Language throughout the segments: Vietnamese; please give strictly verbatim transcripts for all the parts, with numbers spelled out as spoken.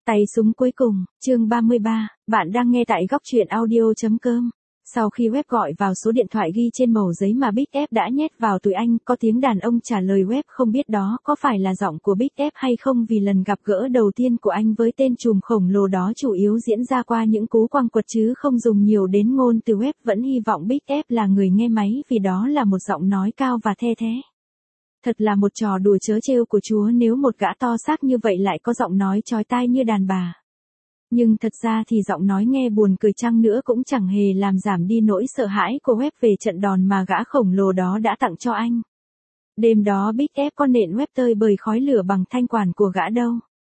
Tay súng cuối cùng, chương ba mươi ba, bạn đang nghe tại góc truyện audio.com. Sau khi web gọi vào số điện thoại ghi trên mẩu giấy mà Big F đã nhét vào túi anh, có tiếng đàn ông trả lời web không biết đó có phải là giọng của Big F hay không, vì lần gặp gỡ đầu tiên của anh với tên trùm khổng lồ đó chủ yếu diễn ra qua những cú quăng quật chứ không dùng nhiều đến ngôn từ. Web vẫn hy vọng Big F là người nghe máy vì đó là một giọng nói cao và the thé. Thật là một trò đùa trớ trêu của Chúa nếu một gã to xác như vậy lại có giọng nói chói tai như đàn bà. Nhưng thật ra thì giọng nói nghe buồn cười chăng nữa cũng chẳng hề làm giảm đi nỗi sợ hãi của web về trận đòn mà gã khổng lồ đó đã tặng cho anh. Đêm đó Big F có nện web tơi bời khói lửa bằng thanh quản của gã đâu.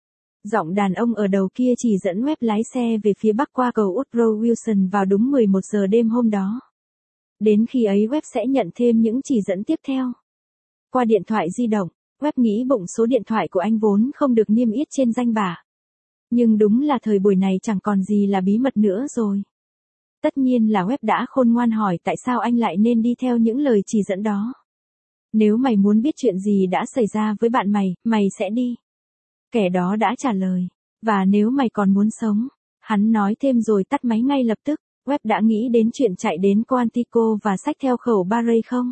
Giọng đàn ông ở đầu kia chỉ dẫn web lái xe về phía bắc qua cầu Woodrow Wilson vào đúng mười một giờ đêm hôm đó. Đến khi ấy web sẽ nhận thêm những chỉ dẫn tiếp theo. Qua điện thoại di động, web nghĩ bụng số điện thoại của anh vốn không được niêm yết trên danh bạ. Nhưng đúng là thời buổi này chẳng còn gì là bí mật nữa rồi. Tất nhiên là web đã khôn ngoan hỏi tại sao anh lại nên đi theo những lời chỉ dẫn đó. Nếu mày muốn biết chuyện gì đã xảy ra với bạn mày, mày sẽ đi. Kẻ đó đã trả lời. Và nếu mày còn muốn sống, hắn nói thêm rồi tắt máy ngay lập tức. Web đã nghĩ đến chuyện chạy đến Quantico và xách theo khẩu Barrett không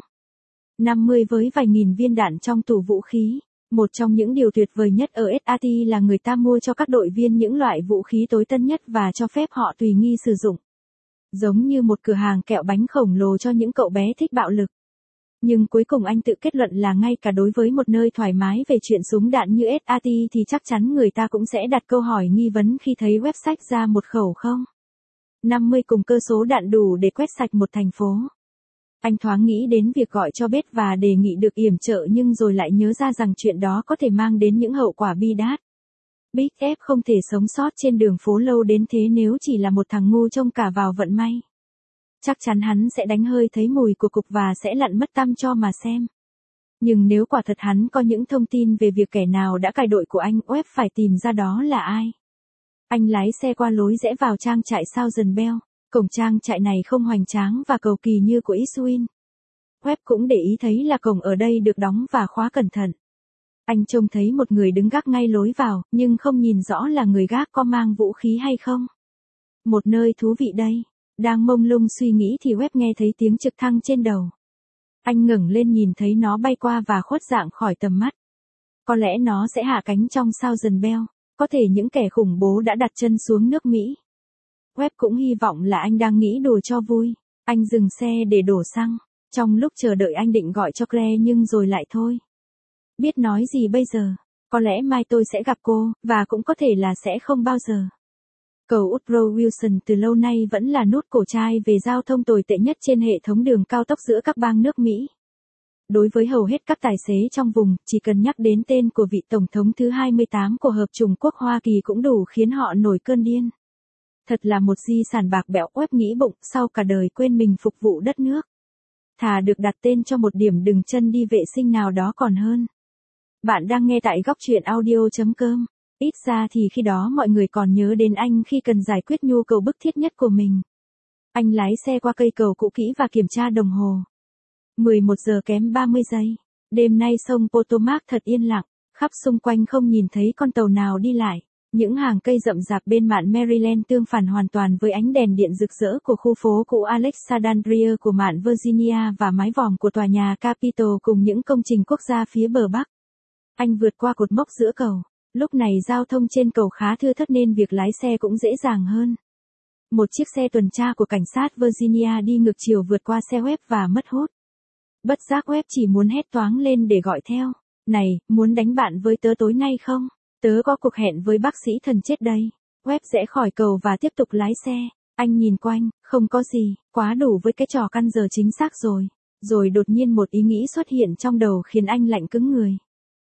năm mươi với vài nghìn viên đạn trong tủ vũ khí. Một trong những điều tuyệt vời nhất ở ét a tê là người ta mua cho các đội viên những loại vũ khí tối tân nhất và cho phép họ tùy nghi sử dụng. Giống như một cửa hàng kẹo bánh khổng lồ cho những cậu bé thích bạo lực. Nhưng cuối cùng anh tự kết luận là ngay cả đối với một nơi thoải mái về chuyện súng đạn như ét a tê thì chắc chắn người ta cũng sẽ đặt câu hỏi nghi vấn khi thấy website ra một khẩu không năm mươi cùng cơ số đạn đủ để quét sạch một thành phố. Anh thoáng nghĩ đến việc gọi cho Beth và đề nghị được yểm trợ nhưng rồi lại nhớ ra rằng chuyện đó có thể mang đến những hậu quả bi đát. Big F không thể sống sót trên đường phố lâu đến thế nếu chỉ là một thằng ngu trông cả vào vận may. Chắc chắn hắn sẽ đánh hơi thấy mùi của cục và sẽ lặn mất tăm cho mà xem. Nhưng nếu quả thật hắn có những thông tin về việc kẻ nào đã cài đội của anh, web phải tìm ra đó là ai. Anh lái xe qua lối rẽ vào trang trại Thousand Bell. Cổng trang trại này không hoành tráng và cầu kỳ như của Eastwin. Web cũng để ý thấy là cổng ở đây được đóng và khóa cẩn thận. Anh trông thấy một người đứng gác ngay lối vào, nhưng không nhìn rõ là người gác có mang vũ khí hay không. Một nơi thú vị đây. Đang mông lung suy nghĩ thì Web nghe thấy tiếng trực thăng trên đầu. Anh ngẩng lên nhìn thấy nó bay qua và khuất dạng khỏi tầm mắt. Có lẽ nó sẽ hạ cánh trong Thousand Bell. Có thể những kẻ khủng bố đã đặt chân xuống nước Mỹ. Web cũng hy vọng là anh đang nghĩ đùa cho vui. Anh dừng xe để đổ xăng. Trong lúc chờ đợi anh định gọi cho Claire nhưng rồi lại thôi. Biết nói gì bây giờ? Có lẽ mai tôi sẽ gặp cô, và cũng có thể là sẽ không bao giờ. Cầu Woodrow Wilson từ lâu nay vẫn là nút cổ trai về giao thông tồi tệ nhất trên hệ thống đường cao tốc giữa các bang nước Mỹ. Đối với hầu hết các tài xế trong vùng, chỉ cần nhắc đến tên của vị Tổng thống thứ hai mươi tám của Hợp chủng quốc Hoa Kỳ cũng đủ khiến họ nổi cơn điên. Thật là một di sản bạc bẽo. Web nghĩ bụng sau cả đời quên mình phục vụ đất nước. Thà được đặt tên cho một điểm đừng chân đi vệ sinh nào đó còn hơn. Bạn đang nghe tại góc truyện audio.com. Ít ra thì khi đó mọi người còn nhớ đến anh khi cần giải quyết nhu cầu bức thiết nhất của mình. Anh lái xe qua cây cầu cũ kỹ và kiểm tra đồng hồ. mười một giờ kém ba mươi giây. Đêm nay sông Potomac thật yên lặng. Khắp xung quanh không nhìn thấy con tàu nào đi lại. Những hàng cây rậm rạp bên mạn Maryland tương phản hoàn toàn với ánh đèn điện rực rỡ của khu phố cũ Alexandria của mạn Virginia và mái vòm của tòa nhà Capitol cùng những công trình quốc gia phía bờ bắc. Anh vượt qua cột mốc giữa cầu. Lúc này giao thông trên cầu khá thưa thớt nên việc lái xe cũng dễ dàng hơn. Một chiếc xe tuần tra của cảnh sát Virginia đi ngược chiều vượt qua xe web và mất hút. Bất giác web chỉ muốn hét toáng lên để gọi theo. Này, muốn đánh bạn với tớ tối nay không? Tớ có cuộc hẹn với bác sĩ thần chết đây. Web rẽ khỏi cầu và tiếp tục lái xe. Anh nhìn quanh, không có gì, quá đủ với cái trò căn giờ chính xác rồi. Rồi đột nhiên một ý nghĩ xuất hiện trong đầu khiến anh lạnh cứng người.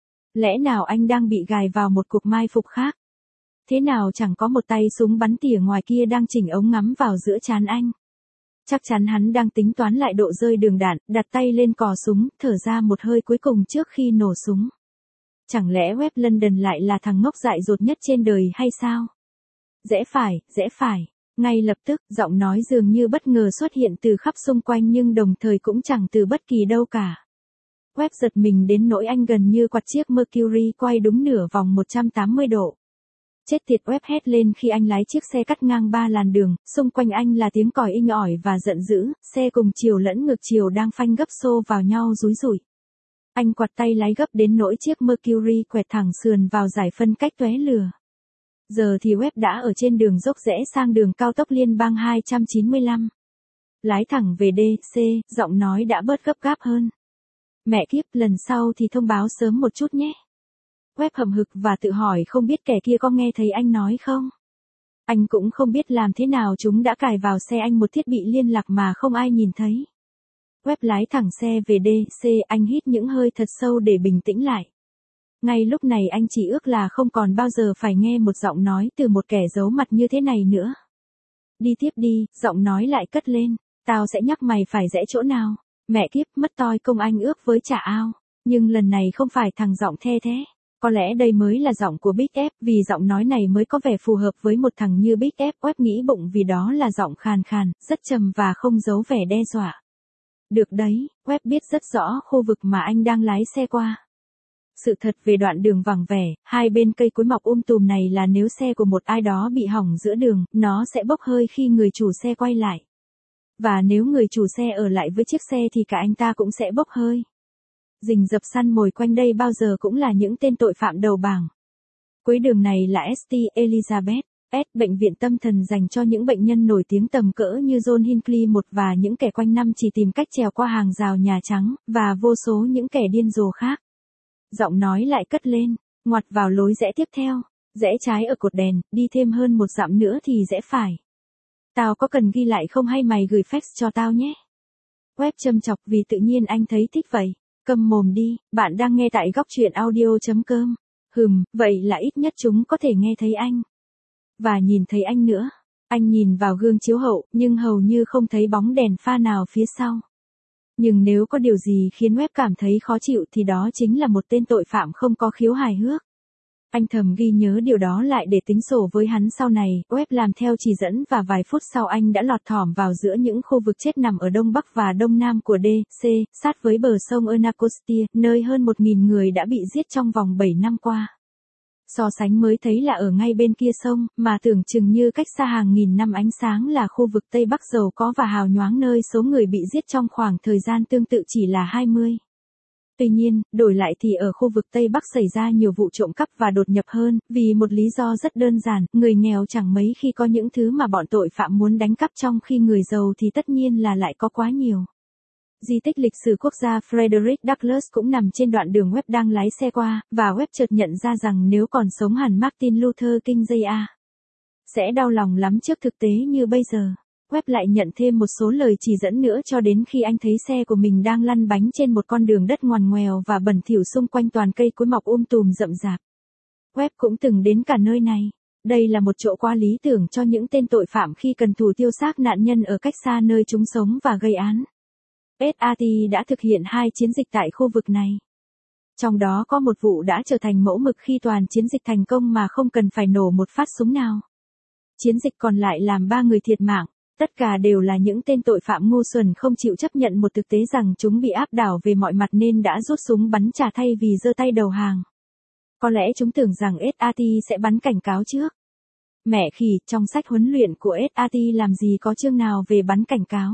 Lẽ nào anh đang bị gài vào một cuộc mai phục khác? Thế nào chẳng có một tay súng bắn tỉa ngoài kia đang chỉnh ống ngắm vào giữa trán anh? Chắc chắn hắn đang tính toán lại độ rơi đường đạn, đặt tay lên cò súng, thở ra một hơi cuối cùng trước khi nổ súng. Chẳng lẽ Web London lại là thằng ngốc dại dột nhất trên đời hay sao? Rẽ phải, rẽ phải. Ngay lập tức, giọng nói dường như bất ngờ xuất hiện từ khắp xung quanh nhưng đồng thời cũng chẳng từ bất kỳ đâu cả. Web giật mình đến nỗi anh gần như quặt chiếc Mercury quay đúng nửa vòng một trăm tám mươi độ. Chết tiệt, web hét lên khi anh lái chiếc xe cắt ngang ba làn đường, xung quanh anh là tiếng còi inh ỏi và giận dữ, xe cùng chiều lẫn ngược chiều đang phanh gấp xô vào nhau rúi rủi. Anh quạt tay lái gấp đến nỗi chiếc Mercury quẹt thẳng sườn vào giải phân cách tóe lửa. Giờ thì web đã ở trên đường dốc rẽ sang đường cao tốc liên bang hai trăm chín mươi lăm. Lái thẳng về D C, giọng nói đã bớt gấp gáp hơn. Mẹ kiếp, lần sau thì thông báo sớm một chút nhé. Web hậm hực và tự hỏi không biết kẻ kia có nghe thấy anh nói không. Anh cũng không biết làm thế nào chúng đã cài vào xe anh một thiết bị liên lạc mà không ai nhìn thấy. Web lái thẳng xe về D C, anh hít những hơi thật sâu để bình tĩnh lại. Ngay lúc này anh chỉ ước là không còn bao giờ phải nghe một giọng nói từ một kẻ giấu mặt như thế này nữa. Đi tiếp đi, giọng nói lại cất lên, tao sẽ nhắc mày phải rẽ chỗ nào. Mẹ kiếp, mất toi công anh ước với trả ao. Nhưng lần này không phải thằng giọng the thế. Có lẽ đây mới là giọng của Big F, vì giọng nói này mới có vẻ phù hợp với một thằng như Big F. Web nghĩ bụng vì đó là giọng khàn khàn, rất trầm và không giấu vẻ đe dọa. Được đấy, Web biết rất rõ khu vực mà anh đang lái xe qua. Sự thật về đoạn đường vắng vẻ, hai bên cây cối mọc um tùm này là nếu xe của một ai đó bị hỏng giữa đường, nó sẽ bốc hơi khi người chủ xe quay lại. Và nếu người chủ xe ở lại với chiếc xe thì cả anh ta cũng sẽ bốc hơi. Rình rập săn mồi quanh đây bao giờ cũng là những tên tội phạm đầu bảng. Cuối đường này là Saint Elizabeth S, bệnh viện tâm thần dành cho những bệnh nhân nổi tiếng tầm cỡ như John Hinckley một và những kẻ quanh năm chỉ tìm cách trèo qua hàng rào Nhà Trắng, và vô số những kẻ điên rồ khác. Giọng nói lại cất lên, ngoặt vào lối rẽ tiếp theo, rẽ trái ở cột đèn, đi thêm hơn một dặm nữa thì rẽ phải. Tao có cần ghi lại không hay mày gửi fax cho tao nhé? Web châm chọc vì tự nhiên anh thấy thích vậy. Câm mồm đi, bạn đang nghe tại góc truyện audio chấm com. Hừm, vậy là ít nhất chúng có thể nghe thấy anh. Và nhìn thấy anh nữa. Anh nhìn vào gương chiếu hậu, nhưng hầu như không thấy bóng đèn pha nào phía sau. Nhưng nếu có điều gì khiến Web cảm thấy khó chịu thì đó chính là một tên tội phạm không có khiếu hài hước. Anh thầm ghi nhớ điều đó lại để tính sổ với hắn sau này. Web làm theo chỉ dẫn và vài phút sau anh đã lọt thỏm vào giữa những khu vực chết nằm ở đông bắc và đông nam của D C, sát với bờ sông Anacostia, nơi hơn một nghìn người đã bị giết trong vòng bảy năm qua. So sánh mới thấy là ở ngay bên kia sông, mà tưởng chừng như cách xa hàng nghìn năm ánh sáng là khu vực Tây Bắc giàu có và hào nhoáng nơi số người bị giết trong khoảng thời gian tương tự chỉ là hai mươi. Tuy nhiên, đổi lại thì ở khu vực Tây Bắc xảy ra nhiều vụ trộm cắp và đột nhập hơn, vì một lý do rất đơn giản, người nghèo chẳng mấy khi có những thứ mà bọn tội phạm muốn đánh cắp, trong khi người giàu thì tất nhiên là lại có quá nhiều. Di tích lịch sử quốc gia Frederick Douglass cũng nằm trên đoạn đường Web đang lái xe qua, và Web chợt nhận ra rằng nếu còn sống hẳn Martin Luther King Junior sẽ đau lòng lắm trước thực tế như bây giờ. Web lại nhận thêm một số lời chỉ dẫn nữa cho đến khi anh thấy xe của mình đang lăn bánh trên một con đường đất ngoằn ngoèo và bẩn thỉu, xung quanh toàn cây cối mọc um tùm rậm rạp. Web cũng từng đến cả nơi này. Đây là một chỗ quá lý tưởng cho những tên tội phạm khi cần thủ tiêu xác nạn nhân ở cách xa nơi chúng sống và gây án. ét a tê đã thực hiện hai chiến dịch tại khu vực này. Trong đó có một vụ đã trở thành mẫu mực khi toàn chiến dịch thành công mà không cần phải nổ một phát súng nào. Chiến dịch còn lại làm ba người thiệt mạng. Tất cả đều là những tên tội phạm ngu xuẩn không chịu chấp nhận một thực tế rằng chúng bị áp đảo về mọi mặt nên đã rút súng bắn trả thay vì giơ tay đầu hàng. Có lẽ chúng tưởng rằng ét a tê sẽ bắn cảnh cáo trước. Mẹ khỉ, trong sách huấn luyện của ét a tê làm gì có chương nào về bắn cảnh cáo.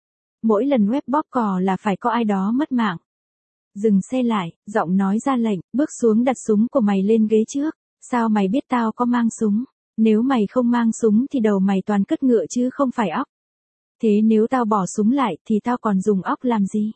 Mỗi lần Web bóp cò là phải có ai đó mất mạng. Dừng xe lại, giọng nói ra lệnh, bước xuống đặt súng của mày lên ghế trước. Sao mày biết tao có mang súng? Nếu mày không mang súng thì đầu mày toàn cất ngựa chứ không phải óc. Thế nếu tao bỏ súng lại thì tao còn dùng óc làm gì?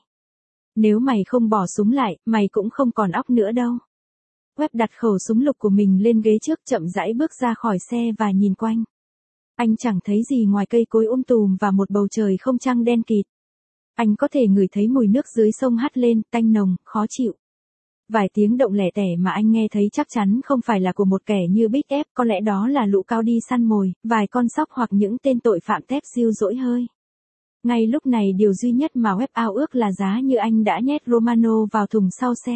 Nếu mày không bỏ súng lại, mày cũng không còn óc nữa đâu. Web đặt khẩu súng lục của mình lên ghế trước, chậm rãi bước ra khỏi xe và nhìn quanh. Anh chẳng thấy gì ngoài cây cối um tùm và một bầu trời không trăng đen kịt. Anh có thể ngửi thấy mùi nước dưới sông hắt lên, tanh nồng, khó chịu. Vài tiếng động lẻ tẻ mà anh nghe thấy chắc chắn không phải là của một kẻ như Big F, có lẽ đó là lũ cao đi săn mồi, vài con sóc hoặc những tên tội phạm tép diêu dỗi hơi. Ngay lúc này điều duy nhất mà Web ao ước là giá như anh đã nhét Romano vào thùng sau xe.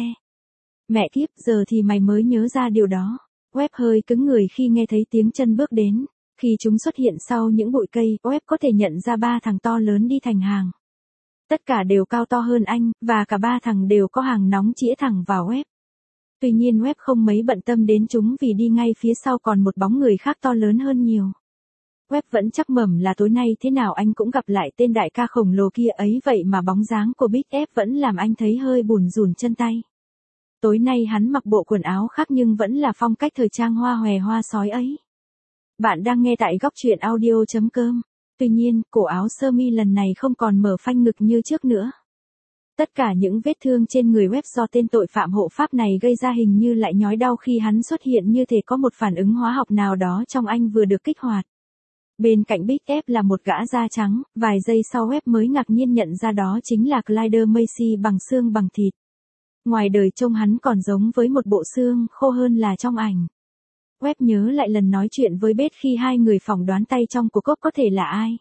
Mẹ kiếp, giờ thì mày mới nhớ ra điều đó. Web hơi cứng người khi nghe thấy tiếng chân bước đến. Khi chúng xuất hiện sau những bụi cây, Web có thể nhận ra ba thằng to lớn đi thành hàng. Tất cả đều cao to hơn anh, và cả ba thằng đều có hàng nóng chĩa thẳng vào Web. Tuy nhiên web không mấy bận tâm đến chúng vì đi ngay phía sau còn một bóng người khác to lớn hơn nhiều. Web vẫn chắc mẩm là tối nay thế nào anh cũng gặp lại tên đại ca khổng lồ kia ấy, vậy mà bóng dáng của Big F vẫn làm anh thấy hơi bùn rùn chân tay. Tối nay hắn mặc bộ quần áo khác nhưng vẫn là phong cách thời trang hoa hòe hoa sói ấy. Bạn đang nghe tại góc truyện audio chấm com. Tuy nhiên, cổ áo sơ mi lần này không còn mở phanh ngực như trước nữa. Tất cả những vết thương trên người web do tên tội phạm hộ pháp này gây ra hình như lại nhói đau khi hắn xuất hiện, như thể có một phản ứng hóa học nào đó trong anh vừa được kích hoạt. Bên cạnh Big F là một gã da trắng, vài giây sau web mới ngạc nhiên nhận ra đó chính là Clyde Macy bằng xương bằng thịt. Ngoài đời trông hắn còn giống với một bộ xương khô hơn là trong ảnh. Web nhớ lại lần nói chuyện với Beth khi hai người phỏng đoán tay trong của cốc có thể là ai.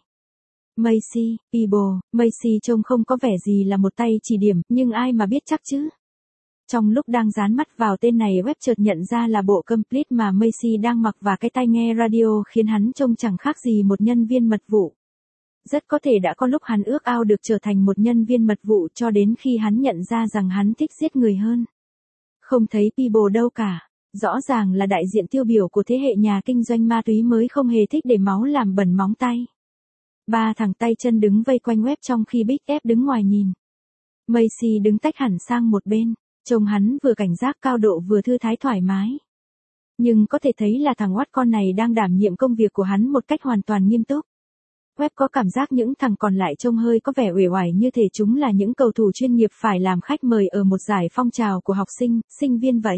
Macy, Peeble, Macy trông không có vẻ gì là một tay chỉ điểm, nhưng ai mà biết chắc chứ. Trong lúc đang dán mắt vào tên này, web chợt nhận ra là bộ complete mà Macy đang mặc và cái tai nghe radio khiến hắn trông chẳng khác gì một nhân viên mật vụ. Rất có thể đã có lúc hắn ước ao được trở thành một nhân viên mật vụ cho đến khi hắn nhận ra rằng hắn thích giết người hơn. Không thấy Peeble đâu cả. Rõ ràng là đại diện tiêu biểu của thế hệ nhà kinh doanh ma túy mới không hề thích để máu làm bẩn móng tay. Ba thằng tay chân đứng vây quanh web trong khi Big F đứng ngoài nhìn. Macy đứng tách hẳn sang một bên, trông hắn vừa cảnh giác cao độ vừa thư thái thoải mái. Nhưng có thể thấy là thằng oát con này đang đảm nhiệm công việc của hắn một cách hoàn toàn nghiêm túc. Web có cảm giác những thằng còn lại trông hơi có vẻ uể oải, như thể chúng là những cầu thủ chuyên nghiệp phải làm khách mời ở một giải phong trào của học sinh, sinh viên vậy.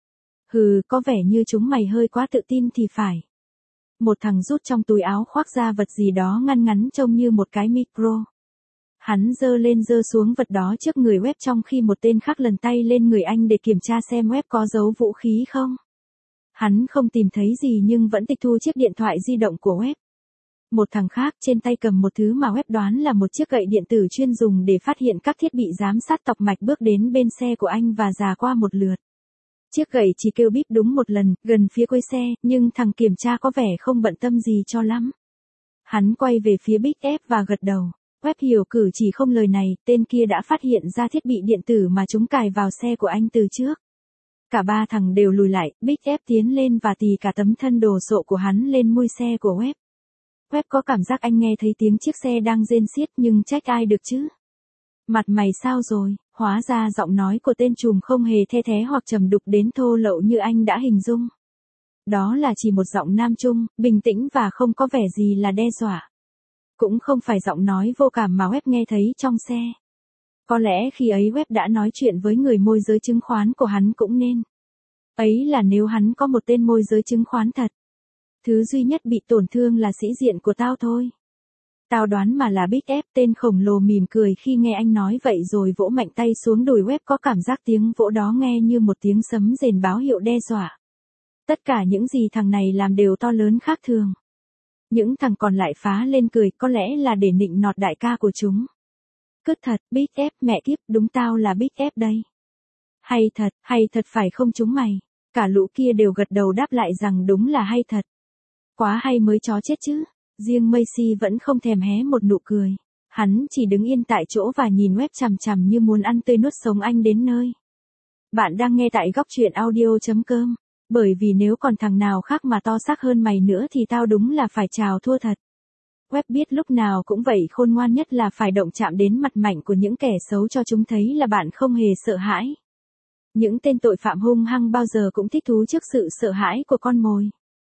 Hừ, có vẻ như chúng mày hơi quá tự tin thì phải. Một thằng rút trong túi áo khoác ra vật gì đó ngăn ngắn trông như một cái micro. Hắn giơ lên giơ xuống vật đó trước người web trong khi một tên khác lần tay lên người anh để kiểm tra xem web có giấu vũ khí không. Hắn không tìm thấy gì nhưng vẫn tịch thu chiếc điện thoại di động của web. Một thằng khác trên tay cầm một thứ mà web đoán là một chiếc gậy điện tử chuyên dùng để phát hiện các thiết bị giám sát tọc mạch bước đến bên xe của anh và dà qua một lượt. Chiếc gậy chỉ kêu bíp đúng một lần, gần phía cuối xe, nhưng thằng kiểm tra có vẻ không bận tâm gì cho lắm. Hắn quay về phía Big F và gật đầu. Web hiểu cử chỉ không lời này, tên kia đã phát hiện ra thiết bị điện tử mà chúng cài vào xe của anh từ trước. Cả ba thằng đều lùi lại, Big F tiến lên và tì cả tấm thân đồ sộ của hắn lên mui xe của Web. Web có cảm giác anh nghe thấy tiếng chiếc xe đang rên xiết nhưng trách ai được chứ. Mặt mày sao rồi? Hóa ra giọng nói của tên trùm không hề the thé hoặc trầm đục đến thô lậu như anh đã hình dung. Đó là chỉ một giọng nam trung, bình tĩnh và không có vẻ gì là đe dọa. Cũng không phải giọng nói vô cảm mà Web nghe thấy trong xe. Có lẽ khi ấy Web đã nói chuyện với người môi giới chứng khoán của hắn cũng nên. Ấy là nếu hắn có một tên môi giới chứng khoán thật. Thứ duy nhất bị tổn thương là sĩ diện của tao thôi. Tao đoán mà là Big F. Tên khổng lồ mỉm cười khi nghe anh nói vậy rồi vỗ mạnh tay xuống đùi Web, có cảm giác tiếng vỗ đó nghe như một tiếng sấm rền báo hiệu đe dọa. Tất cả những gì thằng này làm đều to lớn khác thường. Những thằng còn lại phá lên cười, có lẽ là để nịnh nọt đại ca của chúng. Cứt thật, Big F, mẹ kiếp, đúng tao là Big F đây. Hay thật, hay thật phải không chúng mày? Cả lũ kia đều gật đầu đáp lại rằng đúng là hay thật. Quá hay mới chó chết chứ. Riêng Macy vẫn không thèm hé một nụ cười. Hắn chỉ đứng yên tại chỗ và nhìn Web chằm chằm như muốn ăn tươi nuốt sống anh đến nơi. Bạn đang nghe tại góc truyện audio chấm com. Bởi vì nếu còn thằng nào khác mà to xác hơn mày nữa thì tao đúng là phải chào thua thật. Web biết lúc nào cũng vậy, khôn ngoan nhất là phải động chạm đến mặt mạnh của những kẻ xấu cho chúng thấy là bạn không hề sợ hãi. Những tên tội phạm hung hăng bao giờ cũng thích thú trước sự sợ hãi của con mồi.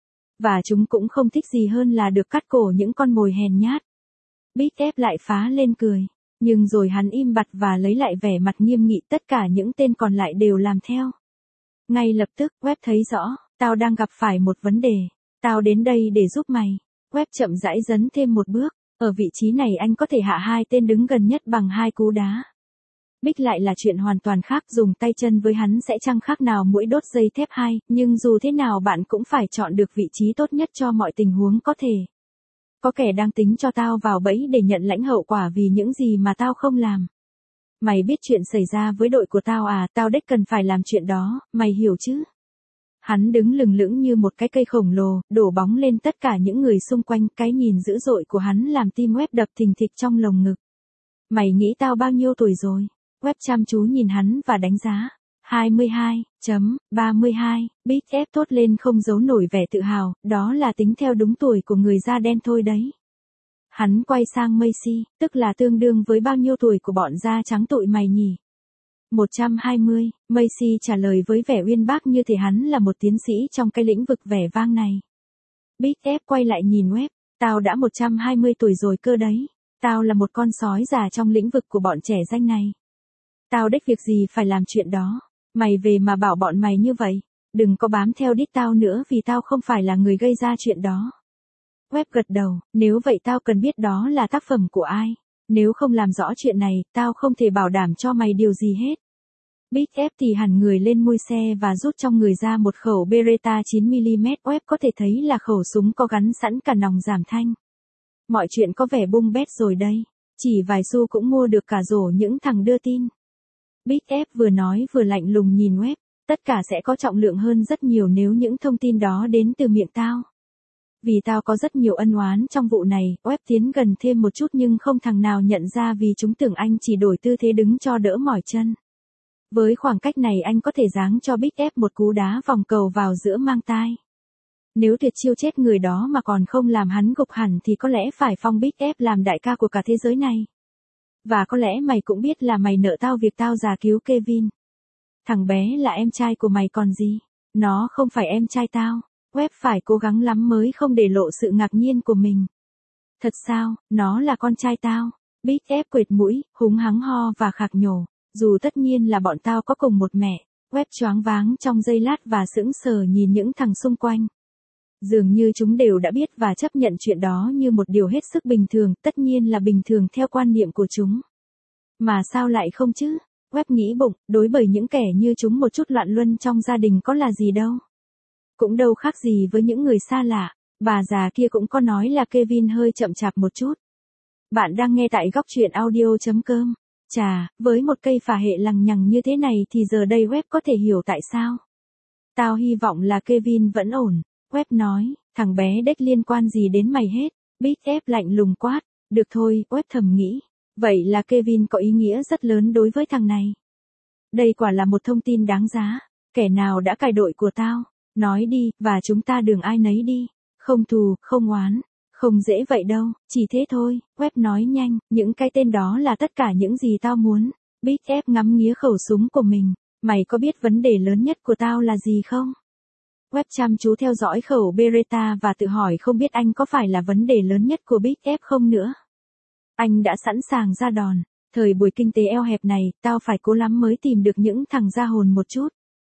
Và chúng cũng không thích gì hơn là được cắt cổ những con mồi hèn nhát. Big F lại phá lên cười. Nhưng rồi hắn im bặt và lấy lại vẻ mặt nghiêm nghị, tất cả những tên còn lại đều làm theo. Ngay lập tức, Web thấy rõ, tao đang gặp phải một vấn đề. Tao đến đây để giúp mày. Web chậm rãi dấn thêm một bước. Ở vị trí này anh có thể hạ hai tên đứng gần nhất bằng hai cú đá. Big lại là chuyện hoàn toàn khác, dùng tay chân với hắn sẽ chẳng khác nào mũi đốt dây thép hai, nhưng dù thế nào bạn cũng phải chọn được vị trí tốt nhất cho mọi tình huống có thể. Có kẻ đang tính cho tao vào bẫy để nhận lãnh hậu quả vì những gì mà tao không làm. Mày biết chuyện xảy ra với đội của tao à, tao đếch cần phải làm chuyện đó, mày hiểu chứ? Hắn đứng lừng lững như một cái cây khổng lồ, đổ bóng lên tất cả những người xung quanh, cái nhìn dữ dội của hắn làm tim Web đập thình thịch trong lồng ngực. Mày nghĩ tao bao nhiêu tuổi rồi? Web chăm chú nhìn hắn và đánh giá. hai mươi hai chấm ba mươi hai, Big F thốt lên không giấu nổi vẻ tự hào, đó là tính theo đúng tuổi của người da đen thôi đấy. Hắn quay sang Macy, tức là tương đương với bao nhiêu tuổi của bọn da trắng tụi mày nhỉ? một trăm hai mươi, Macy trả lời với vẻ uyên bác như thể hắn là một tiến sĩ trong cái lĩnh vực vẻ vang này. Big F quay lại nhìn Webb, tao đã một trăm hai mươi tuổi rồi cơ đấy. Tao là một con sói già trong lĩnh vực của bọn trẻ danh này. Tao đếch việc gì phải làm chuyện đó. Mày về mà bảo bọn mày như vậy. Đừng có bám theo đít tao nữa vì tao không phải là người gây ra chuyện đó. Webb gật đầu, nếu vậy tao cần biết đó là tác phẩm của ai. Nếu không làm rõ chuyện này, tao không thể bảo đảm cho mày điều gì hết. Big F thì hẳn người lên mui xe và rút trong người ra một khẩu Beretta chín mi li mét. Webb có thể thấy là khẩu súng có gắn sẵn cả nòng giảm thanh. Mọi chuyện có vẻ bung bét rồi đây. Chỉ vài xu cũng mua được cả rổ những thằng đưa tin. Big F vừa nói vừa lạnh lùng nhìn Webb. Tất cả sẽ có trọng lượng hơn rất nhiều nếu những thông tin đó đến từ miệng tao. Vì tao có rất nhiều ân oán trong vụ này. Webb tiến gần thêm một chút nhưng không thằng nào nhận ra vì chúng tưởng anh chỉ đổi tư thế đứng cho đỡ mỏi chân. Với khoảng cách này anh có thể giáng cho Big F một cú đá vòng cầu vào giữa mang tai. Nếu tuyệt chiêu chết người đó mà còn không làm hắn gục hẳn thì có lẽ phải phong Big F làm đại ca của cả thế giới này. Và có lẽ mày cũng biết là mày nợ tao việc tao già cứu Kevin. Thằng bé là em trai của mày còn gì. Nó không phải em trai tao. Webb phải cố gắng lắm mới không để lộ sự ngạc nhiên của mình. Thật sao, nó là con trai tao. Big F quệt mũi, húng hắng ho và khạc nhổ. Dù tất nhiên là bọn tao có cùng một mẹ. Webb choáng váng trong giây lát và sững sờ nhìn những thằng xung quanh. Dường như chúng đều đã biết và chấp nhận chuyện đó như một điều hết sức bình thường, tất nhiên là bình thường theo quan niệm của chúng. Mà sao lại không chứ? Webb nghĩ bụng, đối bởi những kẻ như chúng một chút loạn luân trong gia đình có là gì đâu. Cũng đâu khác gì với những người xa lạ, bà già kia cũng có nói là Kevin hơi chậm chạp một chút. Bạn đang nghe tại góc truyện audio chấm com. Chà, với một cây phả hệ lằng nhằng như thế này thì giờ đây Webb có thể hiểu tại sao. Tao hy vọng là Kevin vẫn ổn. Webb nói, thằng bé đếch liên quan gì đến mày hết. Big F lạnh lùng quát, được thôi, Webb thầm nghĩ. Vậy là Kevin có ý nghĩa rất lớn đối với thằng này. Đây quả là một thông tin đáng giá. Kẻ nào đã cài đội của tao? Nói đi, và chúng ta đường ai nấy đi. Không thù, không oán. Không dễ vậy đâu, chỉ thế thôi. Webb nói nhanh, những cái tên đó là tất cả những gì tao muốn. Big F ngắm nghía khẩu súng của mình. Mày có biết vấn đề lớn nhất của tao là gì không? Webb chăm chú theo dõi khẩu Beretta và tự hỏi không biết anh có phải là vấn đề lớn nhất của Big F không nữa. Anh đã sẵn sàng ra đòn. Thời buổi kinh tế eo hẹp này, tao phải cố lắm mới tìm được những thằng ra hồn một chút.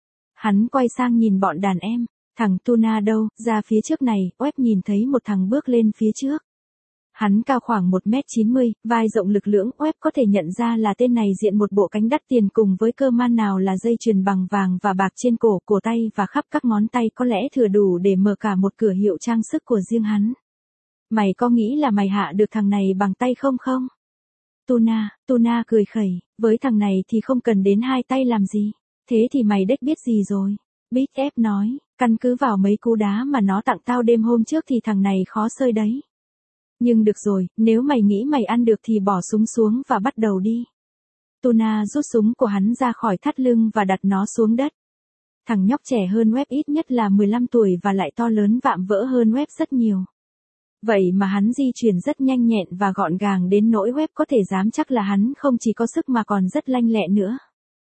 Hắn quay sang nhìn bọn đàn em. Thằng Tuna đâu, ra phía trước này. Webb nhìn thấy một thằng bước lên phía trước. Hắn cao khoảng một mét chín mươi, vai rộng lực lưỡng. Webb có thể nhận ra là tên này diện một bộ cánh đắt tiền cùng với cơ man nào là dây chuyền bằng vàng và bạc trên cổ, cổ tay và khắp các ngón tay có lẽ thừa đủ để mở cả một cửa hiệu trang sức của riêng hắn. Mày có nghĩ là mày hạ được thằng này bằng tay không không? Tuna, Tuna cười khẩy, với thằng này thì không cần đến hai tay làm gì. Thế thì mày đếch biết gì rồi. Big F nói, căn cứ vào mấy cú đá mà nó tặng tao đêm hôm trước thì thằng này khó sơi đấy. Nhưng được rồi, nếu mày nghĩ mày ăn được thì bỏ súng xuống và bắt đầu đi. Tuna rút súng của hắn ra khỏi thắt lưng và đặt nó xuống đất. Thằng nhóc trẻ hơn Webb ít nhất là mười lăm tuổi và lại to lớn vạm vỡ hơn Webb rất nhiều. Vậy mà hắn di chuyển rất nhanh nhẹn và gọn gàng đến nỗi Webb có thể dám chắc là hắn không chỉ có sức mà còn rất lanh lẹ nữa.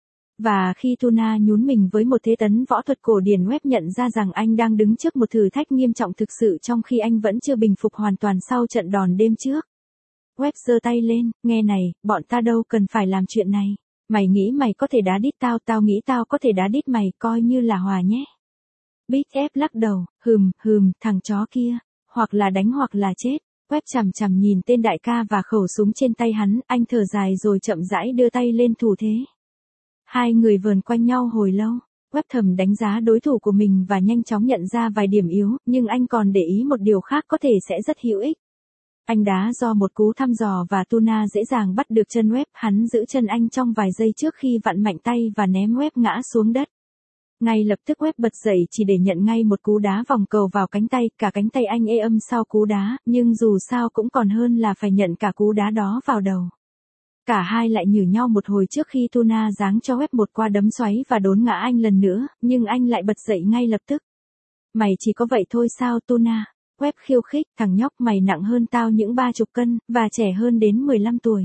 Và khi Tuna nhún mình với một thế tấn võ thuật cổ điển, Webb nhận ra rằng anh đang đứng trước một thử thách nghiêm trọng thực sự trong khi anh vẫn chưa bình phục hoàn toàn sau trận đòn đêm trước. Webb giơ tay lên, nghe này, bọn ta đâu cần phải làm chuyện này. Mày nghĩ mày có thể đá đít tao, tao nghĩ tao có thể đá đít mày, coi như là hòa nhé. Big F lắc đầu, hừm, hừm, thằng chó kia, hoặc là đánh hoặc là chết. Webb chằm chằm nhìn tên đại ca và khẩu súng trên tay hắn, anh thở dài rồi chậm rãi đưa tay lên thủ thế. Hai người vờn quanh nhau hồi lâu. Webb thầm đánh giá đối thủ của mình và nhanh chóng nhận ra vài điểm yếu, nhưng anh còn để ý một điều khác có thể sẽ rất hữu ích. Anh đá do một cú thăm dò và Tuna dễ dàng bắt được chân Webb, hắn giữ chân anh trong vài giây trước khi vặn mạnh tay và ném Webb ngã xuống đất. Ngay lập tức Webb bật dậy chỉ để nhận ngay một cú đá vòng cầu vào cánh tay, cả cánh tay anh ê âm sau cú đá, nhưng dù sao cũng còn hơn là phải nhận cả cú đá đó vào đầu. Cả hai lại nhử nhau một hồi trước khi Tuna giáng cho web một qua đấm xoáy và đốn ngã anh lần nữa, nhưng anh lại bật dậy ngay lập tức. Mày chỉ có vậy thôi sao Tuna? Web khiêu khích, thằng nhóc mày nặng hơn tao những ba chục cân, và trẻ hơn đến mười lăm tuổi.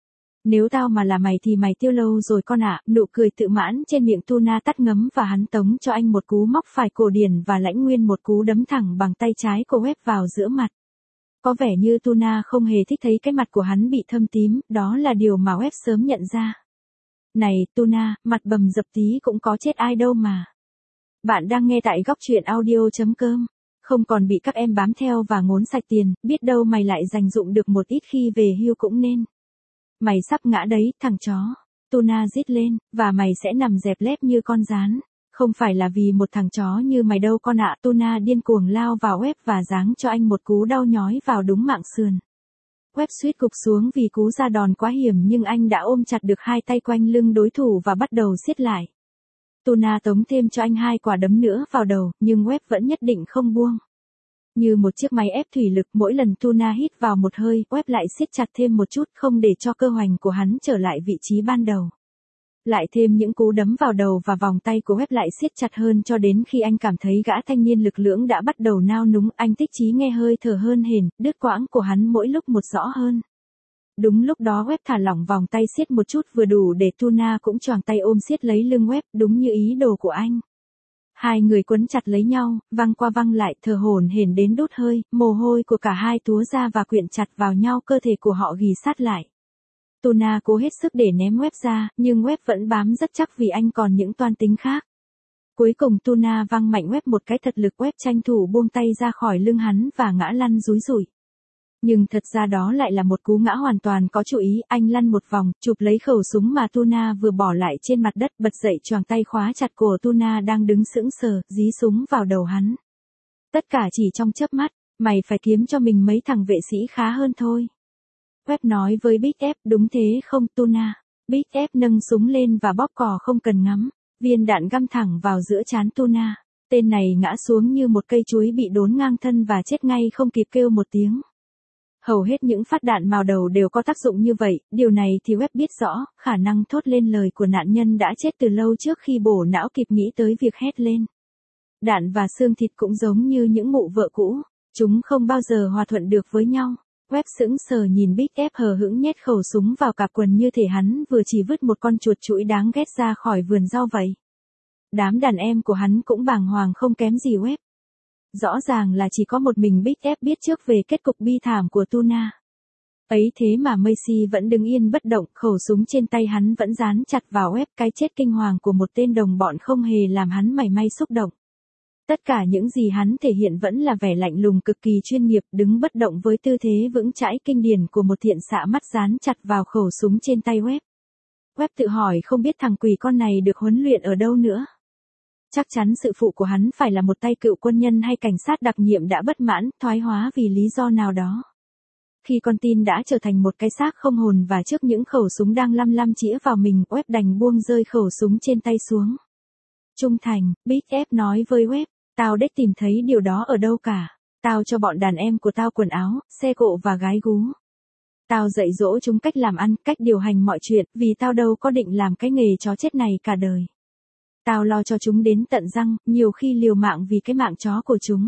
Nếu tao mà là mày thì mày tiêu lâu rồi con ạ. Nụ cười tự mãn trên miệng Tuna tắt ngấm và hắn tống cho anh một cú móc phải cổ điển và lãnh nguyên một cú đấm thẳng bằng tay trái của web vào giữa mặt. Có vẻ như Tuna không hề thích thấy cái mặt của hắn bị thâm tím, đó là điều mà web sớm nhận ra. Này, Tuna, mặt bầm dập tí cũng có chết ai đâu mà. Bạn đang nghe tại góc truyện audio.com. Không còn bị các em bám theo và ngốn sạch tiền, biết đâu mày lại dành dụm được một ít khi về hưu cũng nên. Mày sắp ngã đấy, thằng chó. Tuna rít lên, và mày sẽ nằm dẹp lép như con gián. Không phải là vì một thằng chó như mày đâu con ạ. Tuna điên cuồng lao vào web và giáng cho anh một cú đau nhói vào đúng mạng sườn. Web suýt gục xuống vì cú ra đòn quá hiểm nhưng anh đã ôm chặt được hai tay quanh lưng đối thủ và bắt đầu siết lại. Tuna tống thêm cho anh hai quả đấm nữa vào đầu, nhưng web vẫn nhất định không buông. Như một chiếc máy ép thủy lực, mỗi lần Tuna hít vào một hơi, web lại siết chặt thêm một chút không để cho cơ hoành của hắn trở lại vị trí ban đầu. Lại thêm những cú đấm vào đầu và vòng tay của web lại siết chặt hơn cho đến khi anh cảm thấy gã thanh niên lực lưỡng đã bắt đầu nao núng. Anh thích chí nghe hơi thở hơn hển, đứt quãng của hắn mỗi lúc một rõ hơn. Đúng lúc đó web thả lỏng vòng tay siết một chút vừa đủ để Tuna cũng choàng tay ôm siết lấy lưng web, đúng như ý đồ của anh. Hai người quấn chặt lấy nhau, văng qua văng lại, thở hổn hển đến đốt hơi, mồ hôi của cả hai túa ra và quyện chặt vào nhau, cơ thể của họ ghì sát lại. Tuna cố hết sức để ném web ra, nhưng web vẫn bám rất chắc vì anh còn những toan tính khác. Cuối cùng Tuna văng mạnh web một cái thật lực, web tranh thủ buông tay ra khỏi lưng hắn và ngã lăn rúi rủi. Nhưng thật ra đó lại là một cú ngã hoàn toàn có chủ ý, anh lăn một vòng, chụp lấy khẩu súng mà Tuna vừa bỏ lại trên mặt đất, bật dậy choàng tay khóa chặt cổ Tuna đang đứng sững sờ, dí súng vào đầu hắn. Tất cả chỉ trong chớp mắt, mày phải kiếm cho mình mấy thằng vệ sĩ khá hơn thôi. Web nói với Big F, đúng thế không Tuna? Big F nâng súng lên và bóp cò không cần ngắm, viên đạn găm thẳng vào giữa trán Tuna. Tên này ngã xuống như một cây chuối bị đốn ngang thân và chết ngay không kịp kêu một tiếng. Hầu hết những phát đạn màu đầu đều có tác dụng như vậy, điều này thì web biết rõ, khả năng thốt lên lời của nạn nhân đã chết từ lâu trước khi bổ não kịp nghĩ tới việc hét lên. Đạn và xương thịt cũng giống như những mụ vợ cũ, chúng không bao giờ hòa thuận được với nhau. Web sững sờ nhìn Big F hờ hững nhét khẩu súng vào cặp quần như thể hắn vừa chỉ vứt một con chuột chũi đáng ghét ra khỏi vườn rau vậy. Đám đàn em của hắn cũng bàng hoàng không kém gì web. Rõ ràng là chỉ có một mình Big F biết trước về kết cục bi thảm của Tuna. Ấy thế mà Macy vẫn đứng yên bất động, khẩu súng trên tay hắn vẫn dán chặt vào web. Cái chết kinh hoàng của một tên đồng bọn không hề làm hắn mảy may xúc động. Tất cả những gì hắn thể hiện vẫn là vẻ lạnh lùng cực kỳ chuyên nghiệp, đứng bất động với tư thế vững chãi kinh điển của một thiện xạ, mắt dán chặt vào khẩu súng trên tay web. Web tự hỏi không biết thằng quỷ con này được huấn luyện ở đâu nữa. Chắc chắn sự phụ của hắn phải là một tay cựu quân nhân hay cảnh sát đặc nhiệm đã bất mãn, thoái hóa vì lý do nào đó. Khi con tin đã trở thành một cái xác không hồn và trước những khẩu súng đang lăm lăm chĩa vào mình, web đành buông rơi khẩu súng trên tay xuống. Trung thành, Big F nói với web, tao đếch tìm thấy điều đó ở đâu cả. Tao cho bọn đàn em của tao quần áo, xe cộ và gái gú. Tao dạy dỗ chúng cách làm ăn, cách điều hành mọi chuyện, vì tao đâu có định làm cái nghề chó chết này cả đời. Tao lo cho chúng đến tận răng, nhiều khi liều mạng vì cái mạng chó của chúng.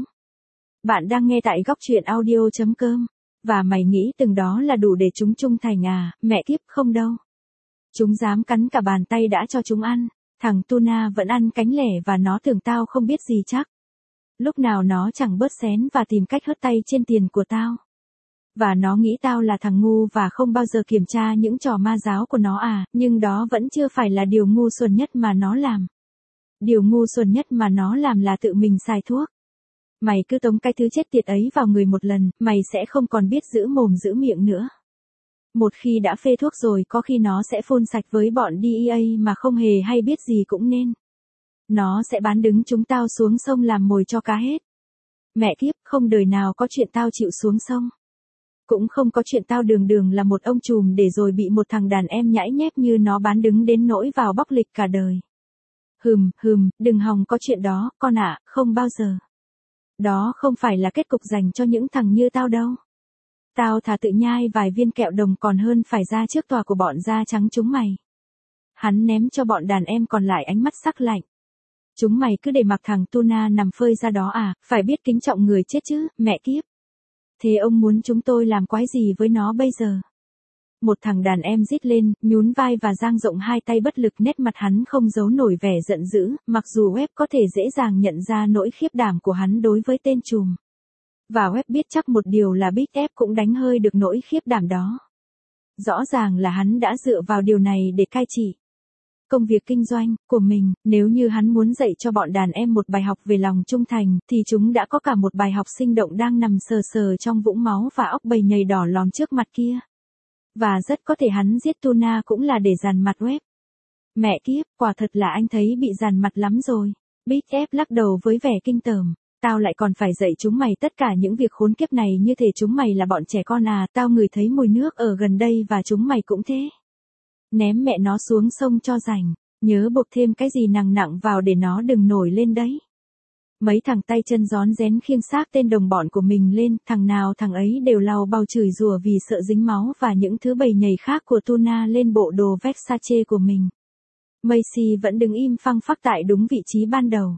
Bạn đang nghe tại góc truyện audio.com. Và mày nghĩ từng đó là đủ để chúng trung thành à, mẹ kiếp không đâu. Chúng dám cắn cả bàn tay đã cho chúng ăn. Thằng Tuna vẫn ăn cánh lẻ và nó tưởng tao không biết gì chắc. Lúc nào nó chẳng bớt xén và tìm cách hớt tay trên tiền của tao. Và nó nghĩ tao là thằng ngu và không bao giờ kiểm tra những trò ma giáo của nó à, nhưng đó vẫn chưa phải là điều ngu xuẩn nhất mà nó làm. Điều ngu xuẩn nhất mà nó làm là tự mình xài thuốc. Mày cứ tống cái thứ chết tiệt ấy vào người một lần, mày sẽ không còn biết giữ mồm giữ miệng nữa. Một khi đã phê thuốc rồi có khi nó sẽ phun sạch với bọn đê e a mà không hề hay biết gì cũng nên. Nó sẽ bán đứng chúng tao xuống sông làm mồi cho cá hết. Mẹ kiếp, không đời nào có chuyện tao chịu xuống sông. Cũng không có chuyện tao đường đường là một ông trùm để rồi bị một thằng đàn em nhãi nhép như nó bán đứng đến nỗi vào bóc lịch cả đời. Hừm, hừm, đừng hòng có chuyện đó, con ạ, không bao giờ. Đó không phải là kết cục dành cho những thằng như tao đâu. Tao thà tự nhai vài viên kẹo đồng còn hơn phải ra trước tòa của bọn da trắng chúng mày. Hắn ném cho bọn đàn em còn lại ánh mắt sắc lạnh. Chúng mày cứ để mặc thằng Tuna nằm phơi ra đó à, phải biết kính trọng người chết chứ, mẹ kiếp. Thế ông muốn chúng tôi làm quái gì với nó bây giờ? Một thằng đàn em rít lên, nhún vai và dang rộng hai tay bất lực, nét mặt hắn không giấu nổi vẻ giận dữ, mặc dù Web có thể dễ dàng nhận ra nỗi khiếp đảm của hắn đối với tên trùm. Và Web biết chắc một điều là Big F cũng đánh hơi được nỗi khiếp đảm đó. Rõ ràng là hắn đã dựa vào điều này để cai trị công việc kinh doanh của mình. Nếu như hắn muốn dạy cho bọn đàn em một bài học về lòng trung thành, thì chúng đã có cả một bài học sinh động đang nằm sờ sờ trong vũng máu và óc bầy nhầy đỏ lòm trước mặt kia. Và rất có thể hắn giết Tuna cũng là để dàn mặt Web. Mẹ kiếp, quả thật là anh thấy bị dàn mặt lắm rồi. Big F lắc đầu với vẻ kinh tởm. Tao lại còn phải dạy chúng mày tất cả những việc khốn kiếp này như thể chúng mày là bọn trẻ con à, tao ngửi thấy mùi nước ở gần đây và chúng mày cũng thế. Ném mẹ nó xuống sông cho rảnh, nhớ buộc thêm cái gì nặng nặng vào để nó đừng nổi lên đấy. Mấy thằng tay chân rón rén khiêng xác tên đồng bọn của mình lên, thằng nào thằng ấy đều lau bao chửi rủa vì sợ dính máu và những thứ bầy nhầy khác của Tuna lên bộ đồ Versace của mình. Macy vẫn đứng im phăng phắc tại đúng vị trí ban đầu.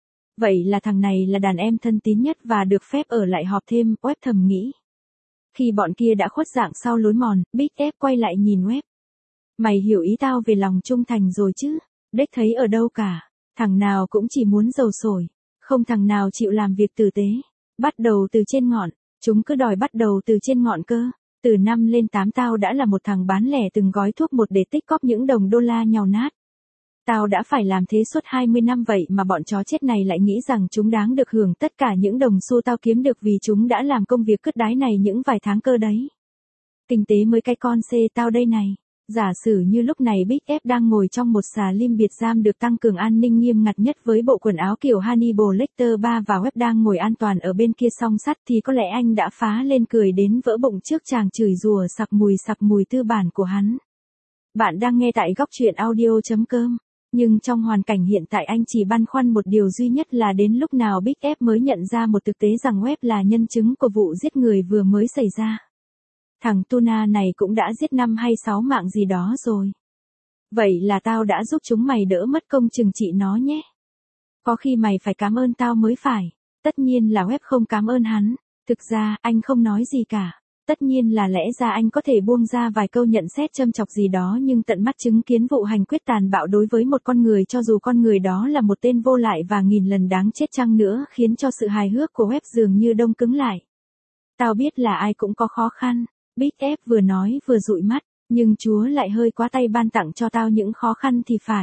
Vậy là thằng này là đàn em thân tín nhất và được phép ở lại họp thêm, Web thầm nghĩ. Khi bọn kia đã khuất dạng sau lối mòn, Big F quay lại nhìn Web. Mày hiểu ý tao về lòng trung thành rồi chứ? Đếch thấy ở đâu cả. Thằng nào cũng chỉ muốn dầu sổi. Không thằng nào chịu làm việc tử tế. Bắt đầu từ trên ngọn. Chúng cứ đòi bắt đầu từ trên ngọn cơ. Từ năm lên tám tao đã là một thằng bán lẻ từng gói thuốc một để tích cóp những đồng đô la nhàu nát. Tao đã phải làm thế suốt hai mươi năm vậy mà bọn chó chết này lại nghĩ rằng chúng đáng được hưởng tất cả những đồng xu tao kiếm được vì chúng đã làm công việc cất đái này những vài tháng cơ đấy. Kinh tế mới cái con xê tao đây này. Giả sử như lúc này Big F đang ngồi trong một xà lim biệt giam được tăng cường an ninh nghiêm ngặt nhất với bộ quần áo kiểu Hannibal Lecter ba và Web đang ngồi an toàn ở bên kia song sắt thì có lẽ anh đã phá lên cười đến vỡ bụng trước chàng chửi rủa sặc mùi sặc mùi tư bản của hắn. Bạn đang nghe tại góc truyện audio chấm com. Nhưng trong hoàn cảnh hiện tại anh chỉ băn khoăn một điều duy nhất là đến lúc nào Big F mới nhận ra một thực tế rằng Web là nhân chứng của vụ giết người vừa mới xảy ra. Thằng Tuna này cũng đã giết năm hay sáu mạng gì đó rồi. Vậy là tao đã giúp chúng mày đỡ mất công trừng trị nó nhé. Có khi mày phải cảm ơn tao mới phải. Tất nhiên là Web không cảm ơn hắn. Thực ra, anh không nói gì cả. Tất nhiên là lẽ ra anh có thể buông ra vài câu nhận xét châm chọc gì đó nhưng tận mắt chứng kiến vụ hành quyết tàn bạo đối với một con người cho dù con người đó là một tên vô lại và nghìn lần đáng chết chăng nữa khiến cho sự hài hước của Web dường như đông cứng lại. Tao biết là ai cũng có khó khăn. Big F vừa nói vừa dụi mắt, nhưng Chúa lại hơi quá tay ban tặng cho tao những khó khăn thì phải.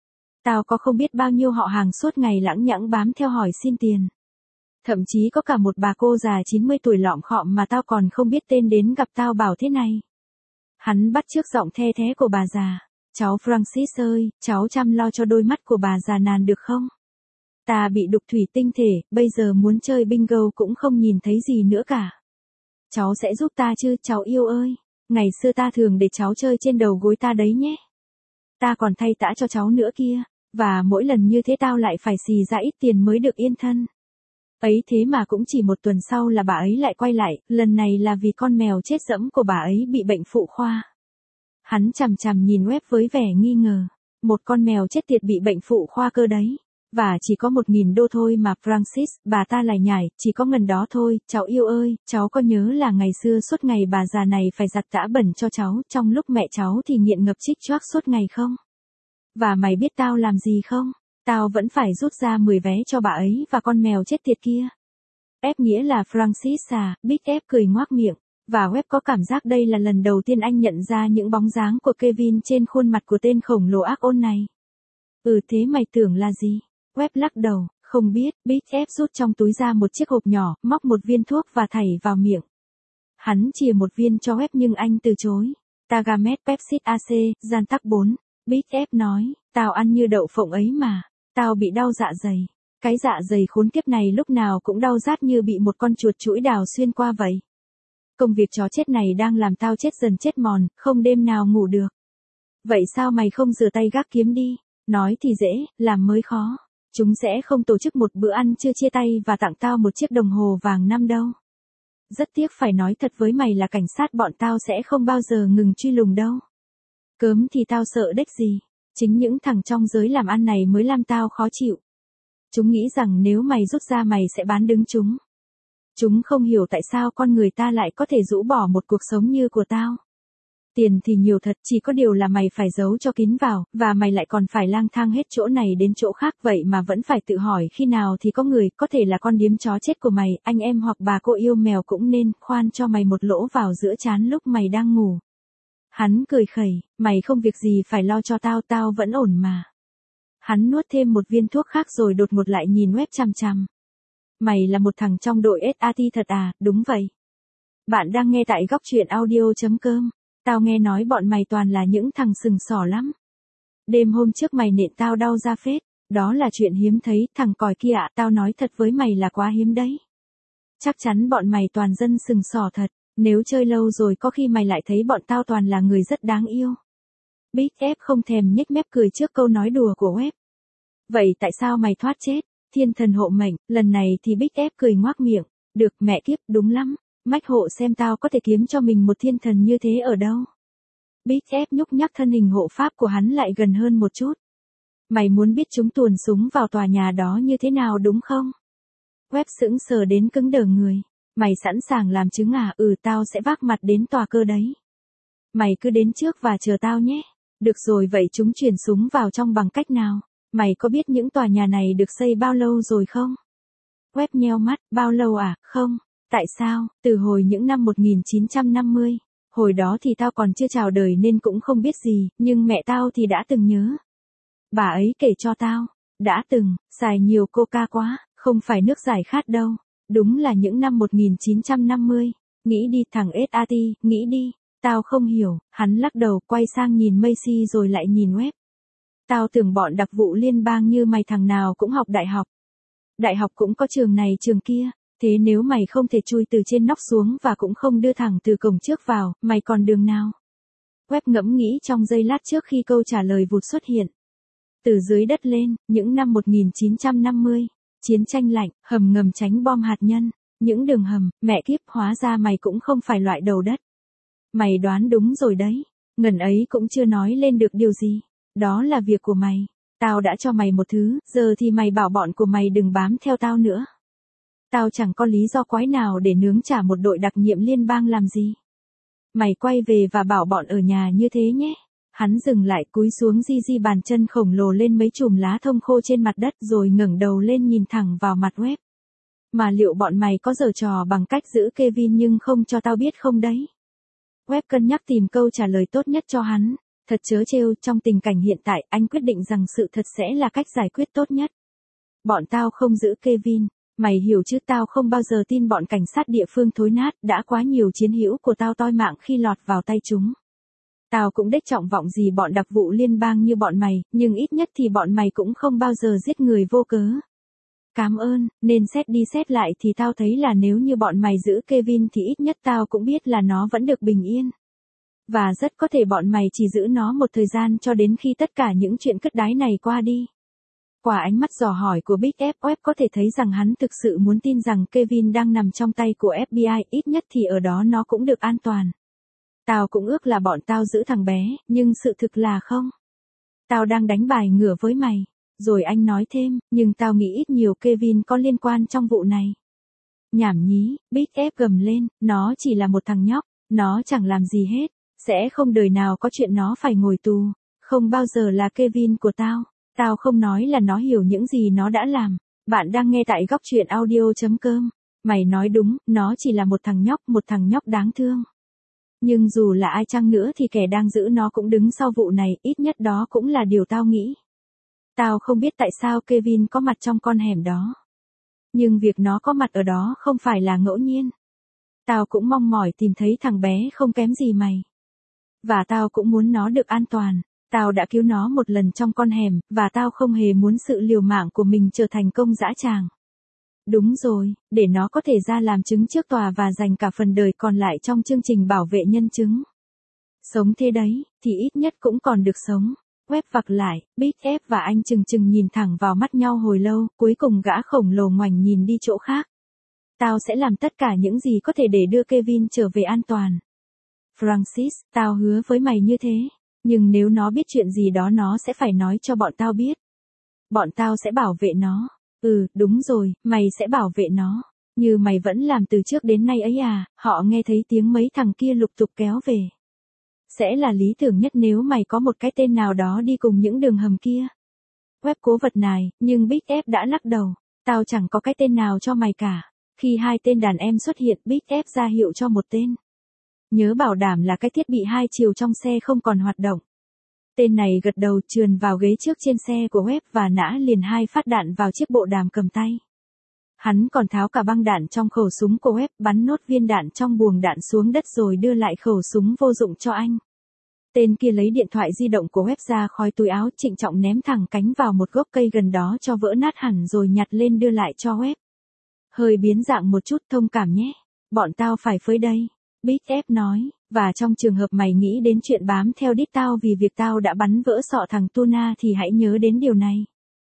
Tao có không biết bao nhiêu họ hàng suốt ngày lãng nhãng bám theo hỏi xin tiền. Thậm chí có cả một bà cô già chín mươi tuổi lọm khọm mà tao còn không biết tên đến gặp tao bảo thế này. Hắn bắt chước giọng the thé của bà già. Cháu Francis ơi, cháu chăm lo cho đôi mắt của bà già nàn được không? Ta bị đục thủy tinh thể, bây giờ muốn chơi bingo cũng không nhìn thấy gì nữa cả. Cháu sẽ giúp ta chứ, cháu yêu ơi. Ngày xưa ta thường để cháu chơi trên đầu gối ta đấy nhé. Ta còn thay tã cho cháu nữa kia. Và mỗi lần như thế tao lại phải xì ra ít tiền mới được yên thân. Ấy thế mà cũng chỉ một tuần sau là bà ấy lại quay lại, lần này là vì con mèo chết dẫm của bà ấy bị bệnh phụ khoa. Hắn chằm chằm nhìn Web với vẻ nghi ngờ. Một con mèo chết tiệt bị bệnh phụ khoa cơ đấy. Và chỉ có một nghìn đô thôi mà Francis, bà ta lại nhảy, chỉ có ngần đó thôi, cháu yêu ơi, cháu có nhớ là ngày xưa suốt ngày bà già này phải giặt tã bẩn cho cháu, trong lúc mẹ cháu thì nghiện ngập chích choác suốt ngày không? Và mày biết tao làm gì không? Tao vẫn phải rút ra mười vé cho bà ấy và con mèo chết tiệt kia. F nghĩa là Francis à, Big F cười ngoác miệng, và Web có cảm giác đây là lần đầu tiên anh nhận ra những bóng dáng của Kevin trên khuôn mặt của tên khổng lồ ác ôn này. Ừ thế mày tưởng là gì? Web lắc đầu, không biết. Big F rút trong túi ra một chiếc hộp nhỏ, móc một viên thuốc và thảy vào miệng. Hắn chìa một viên cho Web nhưng anh từ chối. Tagamet Pepsid a xê, gian tắc bốn. Big F nói, tao ăn như đậu phộng ấy mà. Tao bị đau dạ dày. Cái dạ dày khốn kiếp này lúc nào cũng đau rát như bị một con chuột chũi đào xuyên qua vậy. Công việc chó chết này đang làm tao chết dần chết mòn, không đêm nào ngủ được. Vậy sao mày không rửa tay gác kiếm đi? Nói thì dễ, làm mới khó. Chúng sẽ không tổ chức một bữa ăn chưa chia tay và tặng tao một chiếc đồng hồ vàng năm đâu. rất tiếc phải nói thật với mày là cảnh sát bọn tao sẽ không bao giờ ngừng truy lùng đâu. Cớm thì tao sợ đếch gì. Chính những thằng trong giới làm ăn này mới làm tao khó chịu. Chúng nghĩ rằng nếu mày rút ra mày sẽ bán đứng chúng. Chúng không hiểu tại sao con người ta lại có thể rũ bỏ một cuộc sống như của tao. Tiền thì nhiều thật, chỉ có điều là mày phải giấu cho kín vào, và mày lại còn phải lang thang hết chỗ này đến chỗ khác, vậy mà vẫn phải tự hỏi khi nào thì có người, có thể là con điếm chó chết của mày, anh em hoặc bà cô yêu mèo cũng nên, khoan cho mày một lỗ vào giữa trán lúc mày đang ngủ. Hắn cười khẩy, mày không việc gì phải lo cho tao, tao vẫn ổn mà. Hắn nuốt thêm một viên thuốc khác rồi đột ngột lại nhìn Web chằm chằm. Mày là một thằng trong đội ét a tê thật à, đúng vậy. Bạn đang nghe tại góc truyện audio.com. Tao nghe nói bọn mày toàn là những thằng sừng sỏ lắm. Đêm hôm trước mày nện tao đau ra phết, đó là chuyện hiếm thấy, thằng còi kia ạ, tao nói thật với mày là quá hiếm đấy. Chắc chắn bọn mày toàn dân sừng sỏ thật, nếu chơi lâu rồi có khi mày lại thấy bọn tao toàn là người rất đáng yêu. Big F không thèm nhếch mép cười trước câu nói đùa của Web. Vậy tại sao mày thoát chết? Thiên thần hộ mệnh, lần này thì Big F cười ngoác miệng, được mẹ kiếp, đúng lắm. Mách hộ xem tao có thể kiếm cho mình một thiên thần như thế ở đâu. Big F nhúc nhắc thân hình hộ pháp của hắn lại gần hơn một chút. Mày muốn biết chúng tuồn súng vào tòa nhà đó như thế nào đúng không? Web sững sờ đến cứng đờ người. Mày sẵn sàng làm chứng à? Ừ, tao sẽ vác mặt đến tòa cơ đấy. Mày cứ đến trước và chờ tao nhé. Được rồi, vậy chúng chuyển súng vào trong bằng cách nào? Mày có biết những tòa nhà này được xây bao lâu rồi không? Web nheo mắt, bao lâu à? Không. Tại sao? Từ hồi những năm một nghìn chín trăm năm mươi. Hồi đó thì tao còn chưa chào đời nên cũng không biết gì, nhưng mẹ tao thì đã từng nhớ. Bà ấy kể cho tao, đã từng, xài nhiều coca quá, không phải nước giải khát đâu. Đúng là những năm một nghìn chín trăm năm mươi. Nghĩ đi thằng ét a tê, nghĩ đi. Tao không hiểu, hắn lắc đầu quay sang nhìn Macy rồi lại nhìn Web. Tao tưởng bọn đặc vụ liên bang như mày thằng nào cũng học đại học. Đại học cũng có trường này trường kia. Thế nếu mày không thể chui từ trên nóc xuống và cũng không đưa thẳng từ cổng trước vào, mày còn đường nào? Web ngẫm nghĩ trong giây lát trước khi câu trả lời vụt xuất hiện. Từ dưới đất lên, những năm một nghìn chín trăm năm mươi, chiến tranh lạnh, hầm ngầm tránh bom hạt nhân, những đường hầm, mẹ kiếp, hóa ra mày cũng không phải loại đầu đất. Mày đoán đúng rồi đấy, ngần ấy cũng chưa nói lên được điều gì, đó là việc của mày. Tao đã cho mày một thứ, giờ thì mày bảo bọn của mày đừng bám theo tao nữa. Tao chẳng có lý do quái nào để nướng trả một đội đặc nhiệm liên bang làm gì. Mày quay về và bảo bọn ở nhà như thế nhé. Hắn dừng lại cúi xuống di di bàn chân khổng lồ lên mấy chùm lá thông khô trên mặt đất rồi ngẩng đầu lên nhìn thẳng vào mặt Web. Mà liệu bọn mày có giở trò bằng cách giữ Kevin nhưng không cho tao biết không đấy? Web cân nhắc tìm câu trả lời tốt nhất cho hắn. Thật trớ trêu, trong tình cảnh hiện tại anh quyết định rằng sự thật sẽ là cách giải quyết tốt nhất. Bọn tao không giữ Kevin. Mày hiểu chứ, tao không bao giờ tin bọn cảnh sát địa phương thối nát, đã quá nhiều chiến hữu của tao toi mạng khi lọt vào tay chúng. Tao cũng đếch trọng vọng gì bọn đặc vụ liên bang như bọn mày, nhưng ít nhất thì bọn mày cũng không bao giờ giết người vô cớ. Cám ơn, nên xét đi xét lại thì tao thấy là nếu như bọn mày giữ Kevin thì ít nhất tao cũng biết là nó vẫn được bình yên. Và rất có thể bọn mày chỉ giữ nó một thời gian cho đến khi tất cả những chuyện cất đái này qua đi. Qua ánh mắt dò hỏi của Big F, Web có thể thấy rằng hắn thực sự muốn tin rằng Kevin đang nằm trong tay của ép bê i, ít nhất thì ở đó nó cũng được an toàn. Tao cũng ước là bọn tao giữ thằng bé, nhưng sự thực là không. Tao đang đánh bài ngửa với mày. Rồi anh nói thêm, nhưng tao nghĩ ít nhiều Kevin có liên quan trong vụ này. Nhảm nhí, Big F gầm lên, nó chỉ là một thằng nhóc, nó chẳng làm gì hết, sẽ không đời nào có chuyện nó phải ngồi tù, không bao giờ là Kevin của tao. Tao không nói là nó hiểu những gì nó đã làm. Bạn đang nghe tại góc truyện audio.com. Mày nói đúng, nó chỉ là một thằng nhóc, một thằng nhóc đáng thương. Nhưng dù là ai chăng nữa thì kẻ đang giữ nó cũng đứng sau vụ này, ít nhất đó cũng là điều tao nghĩ. Tao không biết tại sao Kevin có mặt trong con hẻm đó. Nhưng việc nó có mặt ở đó không phải là ngẫu nhiên. Tao cũng mong mỏi tìm thấy thằng bé không kém gì mày. Và tao cũng muốn nó được an toàn. Tao đã cứu nó một lần trong con hẻm, và tao không hề muốn sự liều mạng của mình trở thành công dã tràng. Đúng rồi, để nó có thể ra làm chứng trước tòa và dành cả phần đời còn lại trong chương trình bảo vệ nhân chứng. Sống thế đấy, thì ít nhất cũng còn được sống. Web vặc lại, Big F và anh chừng chừng nhìn thẳng vào mắt nhau hồi lâu, cuối cùng gã khổng lồ ngoảnh nhìn đi chỗ khác. Tao sẽ làm tất cả những gì có thể để đưa Kevin trở về an toàn. Francis, tao hứa với mày như thế. Nhưng nếu nó biết chuyện gì đó nó sẽ phải nói cho bọn tao biết. Bọn tao sẽ bảo vệ nó. Ừ, đúng rồi, mày sẽ bảo vệ nó. Như mày vẫn làm từ trước đến nay ấy à, họ nghe thấy tiếng mấy thằng kia lục tục kéo về. Sẽ là lý tưởng nhất nếu mày có một cái tên nào đó đi cùng những đường hầm kia. Web cố vật này, nhưng Big F đã lắc đầu. Tao chẳng có cái tên nào cho mày cả. Khi hai tên đàn em xuất hiện, Big F ra hiệu cho một tên. Nhớ bảo đảm là cái thiết bị hai chiều trong xe không còn hoạt động. Tên này gật đầu trườn vào ghế trước trên xe của Web và nã liền hai phát đạn vào chiếc bộ đàm cầm tay. Hắn còn tháo cả băng đạn trong khẩu súng của Web, bắn nốt viên đạn trong buồng đạn xuống đất rồi đưa lại khẩu súng vô dụng cho anh. Tên kia lấy điện thoại di động của Web ra khỏi túi áo, trịnh trọng ném thẳng cánh vào một gốc cây gần đó cho vỡ nát hẳn rồi nhặt lên đưa lại cho Web. Hơi biến dạng một chút, thông cảm nhé. Bọn tao phải phơi đây. Big F nói, và trong trường hợp mày nghĩ đến chuyện bám theo đít tao vì việc tao đã bắn vỡ sọ thằng Tuna thì hãy nhớ đến điều này.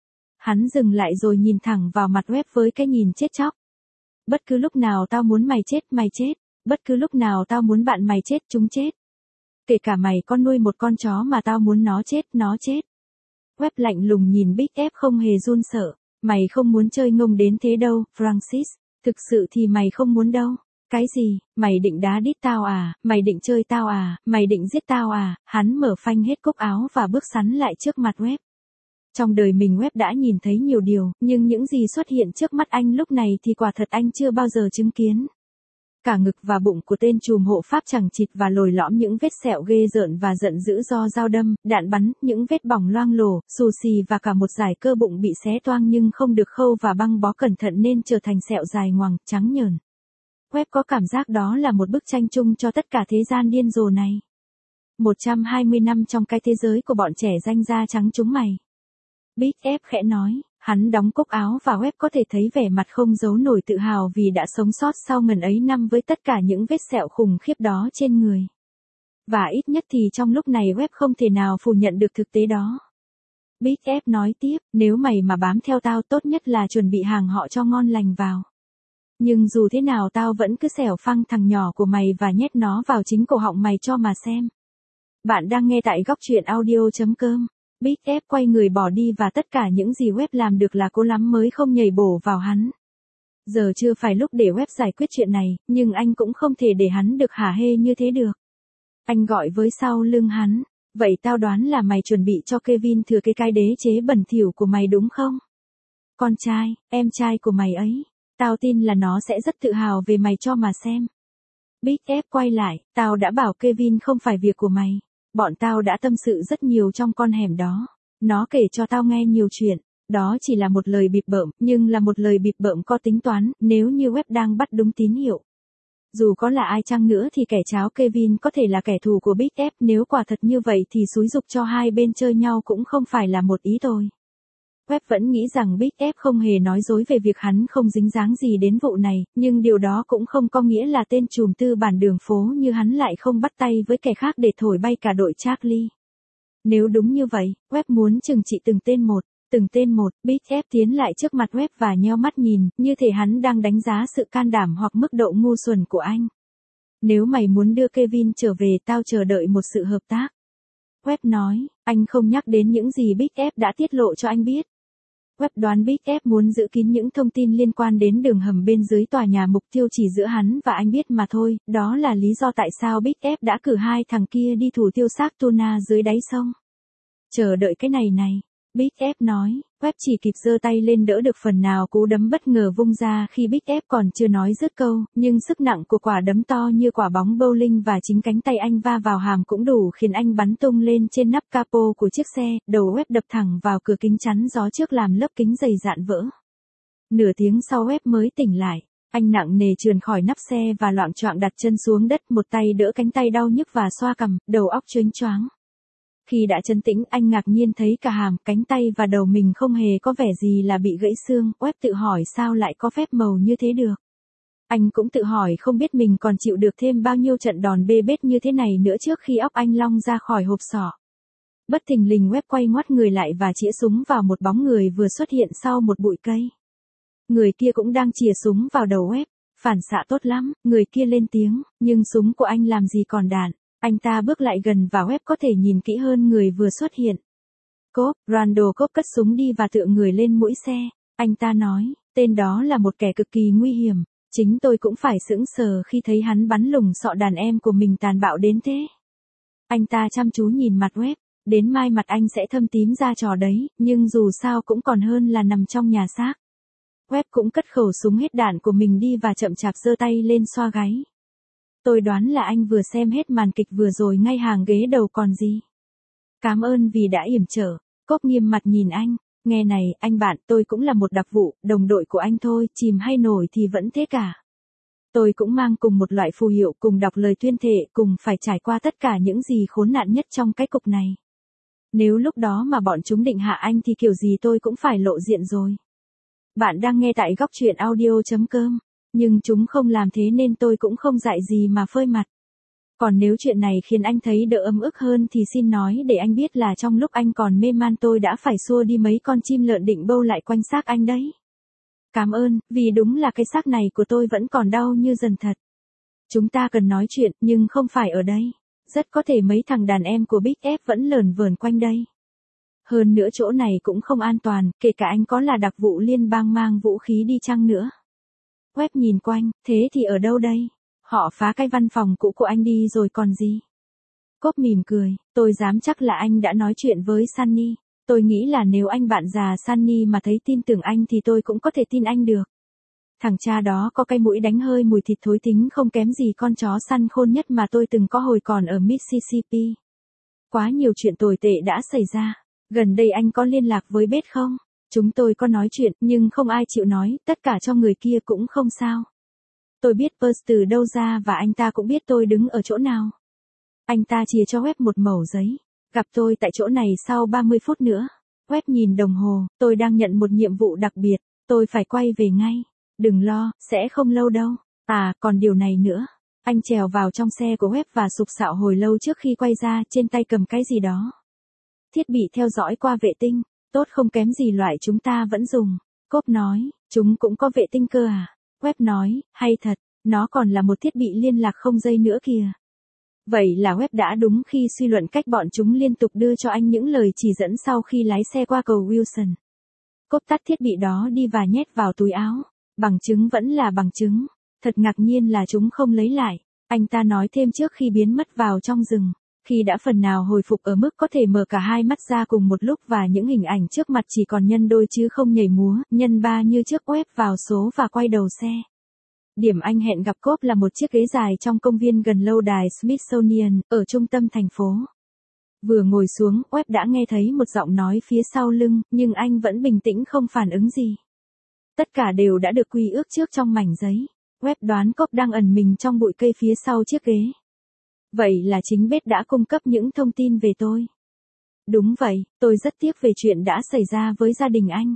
Hắn dừng lại rồi nhìn thẳng vào mặt Web với cái nhìn chết chóc. Bất cứ lúc nào tao muốn mày chết, mày chết. Bất cứ lúc nào tao muốn bạn mày chết, chúng chết. Kể cả mày có nuôi một con chó mà tao muốn nó chết, nó chết. Web lạnh lùng nhìn Big F không hề run sợ. Mày không muốn chơi ngông đến thế đâu, Francis. Thực sự thì mày không muốn đâu. Cái gì, mày định đá đít tao à, mày định chơi tao à, mày định giết tao à, hắn mở phanh hết cúc áo và bước sắn lại trước mặt Web. Trong đời mình Web đã nhìn thấy nhiều điều, nhưng những gì xuất hiện trước mắt anh lúc này thì quả thật anh chưa bao giờ chứng kiến. Cả ngực và bụng của tên trùm hộ pháp chẳng chịt và lồi lõm những vết sẹo ghê rợn và giận dữ do dao đâm, đạn bắn, những vết bỏng loang lổ, xù xì và cả một dải cơ bụng bị xé toang nhưng không được khâu và băng bó cẩn thận nên trở thành sẹo dài ngoằng, trắng nhờn. Web có cảm giác đó là một bức tranh chung cho tất cả thế gian điên rồ này. một trăm hai mươi năm trong cái thế giới của bọn trẻ danh da trắng chúng mày. Big F khẽ nói, hắn đóng cúc áo và Web có thể thấy vẻ mặt không giấu nổi tự hào vì đã sống sót sau ngần ấy năm với tất cả những vết sẹo khủng khiếp đó trên người. Và ít nhất thì trong lúc này Web không thể nào phủ nhận được thực tế đó. Big F nói tiếp, nếu mày mà bám theo tao tốt nhất là chuẩn bị hàng họ cho ngon lành vào. Nhưng dù thế nào tao vẫn cứ xẻo phăng thằng nhỏ của mày và nhét nó vào chính cổ họng mày cho mà xem. Bạn đang nghe tại góc truyện audio chấm com. Big F quay người bỏ đi và tất cả những gì Web làm được là cố lắm mới không nhảy bổ vào hắn. Giờ chưa phải lúc để Web giải quyết chuyện này, nhưng anh cũng không thể để hắn được hả hê như thế được. Anh gọi với sau lưng hắn, vậy tao đoán là mày chuẩn bị cho Kevin thừa cái cái đế chế bẩn thỉu của mày đúng không? Con trai, em trai của mày ấy. Tao tin là nó sẽ rất tự hào về mày cho mà xem. Big F quay lại, tao đã bảo Kevin không phải việc của mày. Bọn tao đã tâm sự rất nhiều trong con hẻm đó. Nó kể cho tao nghe nhiều chuyện. Đó chỉ là một lời bịp bợm, nhưng là một lời bịp bợm có tính toán, nếu như Web đang bắt đúng tín hiệu. Dù có là ai chăng nữa thì kẻ cháo Kevin có thể là kẻ thù của Big F, nếu quả thật như vậy thì xúi giục cho hai bên chơi nhau cũng không phải là một ý thôi. Web vẫn nghĩ rằng Big F không hề nói dối về việc hắn không dính dáng gì đến vụ này, nhưng điều đó cũng không có nghĩa là tên trùm tư bản đường phố như hắn lại không bắt tay với kẻ khác để thổi bay cả đội Charlie. Nếu đúng như vậy, Web muốn trừng trị từng tên một, từng tên một, Big F tiến lại trước mặt Web và nheo mắt nhìn, như thể hắn đang đánh giá sự can đảm hoặc mức độ ngu xuẩn của anh. Nếu mày muốn đưa Kevin trở về tao chờ đợi một sự hợp tác. Web nói, anh không nhắc đến những gì Big F đã tiết lộ cho anh biết. Web đoán Big F muốn giữ kín những thông tin liên quan đến đường hầm bên dưới tòa nhà mục tiêu chỉ giữa hắn và anh biết mà thôi, đó là lý do tại sao Big F đã cử hai thằng kia đi thủ tiêu xác Tuna dưới đáy sông. Chờ đợi cái này này, Big F nói, Web chỉ kịp giơ tay lên đỡ được phần nào cú đấm bất ngờ vung ra khi Big F còn chưa nói dứt câu, nhưng sức nặng của quả đấm to như quả bóng bowling và chính cánh tay anh va vào hàm cũng đủ khiến anh bắn tung lên trên nắp capo của chiếc xe, đầu Web đập thẳng vào cửa kính chắn gió trước làm lớp kính dày dạn vỡ. Nửa tiếng sau Web mới tỉnh lại, anh nặng nề trườn khỏi nắp xe và loạng choạng đặt chân xuống đất, một tay đỡ cánh tay đau nhức và xoa cằm, đầu óc chớnh choáng. Khi đã trấn tĩnh anh ngạc nhiên thấy cả hàm, cánh tay và đầu mình không hề có vẻ gì là bị gãy xương, Web tự hỏi sao lại có phép màu như thế được. Anh cũng tự hỏi không biết mình còn chịu được thêm bao nhiêu trận đòn bê bết như thế này nữa trước khi óc anh long ra khỏi hộp sọ. Bất thình lình Web quay ngoắt người lại và chĩa súng vào một bóng người vừa xuất hiện sau một bụi cây. Người kia cũng đang chĩa súng vào đầu Web. Phản xạ tốt lắm, người kia lên tiếng, nhưng súng của anh làm gì còn đạn. Anh ta bước lại gần và web có thể nhìn kỹ hơn người vừa xuất hiện. Cốp, Randall Cốp cất súng đi và tựa người lên mũi xe. Anh ta nói, tên đó là một kẻ cực kỳ nguy hiểm. Chính tôi cũng phải sững sờ khi thấy hắn bắn lùng sọ đàn em của mình tàn bạo đến thế. Anh ta chăm chú nhìn mặt web, đến mai mặt anh sẽ thâm tím ra trò đấy, nhưng dù sao cũng còn hơn là nằm trong nhà xác. Web cũng cất khẩu súng hết đạn của mình đi và chậm chạp giơ tay lên xoa gáy. Tôi đoán là anh vừa xem hết màn kịch vừa rồi ngay hàng ghế đầu còn gì. Cảm ơn vì đã yểm trợ. Cốp nghiêm mặt nhìn anh. Nghe này, anh bạn, tôi cũng là một đặc vụ, đồng đội của anh thôi, chìm hay nổi thì vẫn thế cả. Tôi cũng mang cùng một loại phù hiệu, cùng đọc lời tuyên thệ, cùng phải trải qua tất cả những gì khốn nạn nhất trong cái cục này. Nếu lúc đó mà bọn chúng định hạ anh thì kiểu gì tôi cũng phải lộ diện rồi. Bạn đang nghe tại góc truyện audio chấm com. Nhưng chúng không làm thế nên tôi cũng không dại gì mà phơi mặt. Còn nếu chuyện này khiến anh thấy đỡ ấm ức hơn thì xin nói để anh biết là trong lúc anh còn mê man tôi đã phải xua đi mấy con chim lợn định bâu lại quanh xác anh đấy. Cảm ơn, vì đúng là cái xác này của tôi vẫn còn đau như dần thật. Chúng ta cần nói chuyện, nhưng không phải ở đây. Rất có thể mấy thằng đàn em của Big F vẫn lởn vởn quanh đây. Hơn nữa chỗ này cũng không an toàn, kể cả anh có là đặc vụ liên bang mang vũ khí đi chăng nữa. Web nhìn quanh, thế thì ở đâu đây? Họ phá cái văn phòng cũ của anh đi rồi còn gì? Cốp mỉm cười, tôi dám chắc là anh đã nói chuyện với Sunny. Tôi nghĩ là nếu anh bạn già Sunny mà thấy tin tưởng anh thì tôi cũng có thể tin anh được. Thằng cha đó có cái mũi đánh hơi mùi thịt thối tính không kém gì con chó săn khôn nhất mà tôi từng có hồi còn ở Mississippi. Quá nhiều chuyện tồi tệ đã xảy ra. Gần đây anh có liên lạc với Beth không? Chúng tôi có nói chuyện, nhưng không ai chịu nói, tất cả cho người kia cũng không sao. Tôi biết Percy từ đâu ra và anh ta cũng biết tôi đứng ở chỗ nào. Anh ta chìa cho Web một mẩu giấy. Gặp tôi tại chỗ này sau ba mươi phút nữa. Web nhìn đồng hồ, tôi đang nhận một nhiệm vụ đặc biệt, tôi phải quay về ngay. Đừng lo, sẽ không lâu đâu. À, còn điều này nữa. Anh trèo vào trong xe của Web và sục sạo hồi lâu trước khi quay ra, trên tay cầm cái gì đó. Thiết bị theo dõi qua vệ tinh, tốt không kém gì loại chúng ta vẫn dùng. Cốp nói, chúng cũng có vệ tinh cơ à? Web nói, hay thật, nó còn là một thiết bị liên lạc không dây nữa kìa. Vậy là Web đã đúng khi suy luận cách bọn chúng liên tục đưa cho anh những lời chỉ dẫn sau khi lái xe qua cầu Wilson. Cốp tắt thiết bị đó đi và nhét vào túi áo. Bằng chứng vẫn là bằng chứng. Thật ngạc nhiên là chúng không lấy lại. Anh ta nói thêm trước khi biến mất vào trong rừng. Khi đã phần nào hồi phục ở mức có thể mở cả hai mắt ra cùng một lúc và những hình ảnh trước mặt chỉ còn nhân đôi chứ không nhảy múa, nhân ba như trước Web vào số và quay đầu xe. Điểm anh hẹn gặp Cốp là một chiếc ghế dài trong công viên gần lâu đài Smithsonian, ở trung tâm thành phố. Vừa ngồi xuống, Web đã nghe thấy một giọng nói phía sau lưng, nhưng anh vẫn bình tĩnh không phản ứng gì. Tất cả đều đã được quy ước trước trong mảnh giấy. Web đoán Cốp đang ẩn mình trong bụi cây phía sau chiếc ghế. Vậy là chính Beth đã cung cấp những thông tin về tôi. Đúng vậy, tôi rất tiếc về chuyện đã xảy ra với gia đình anh.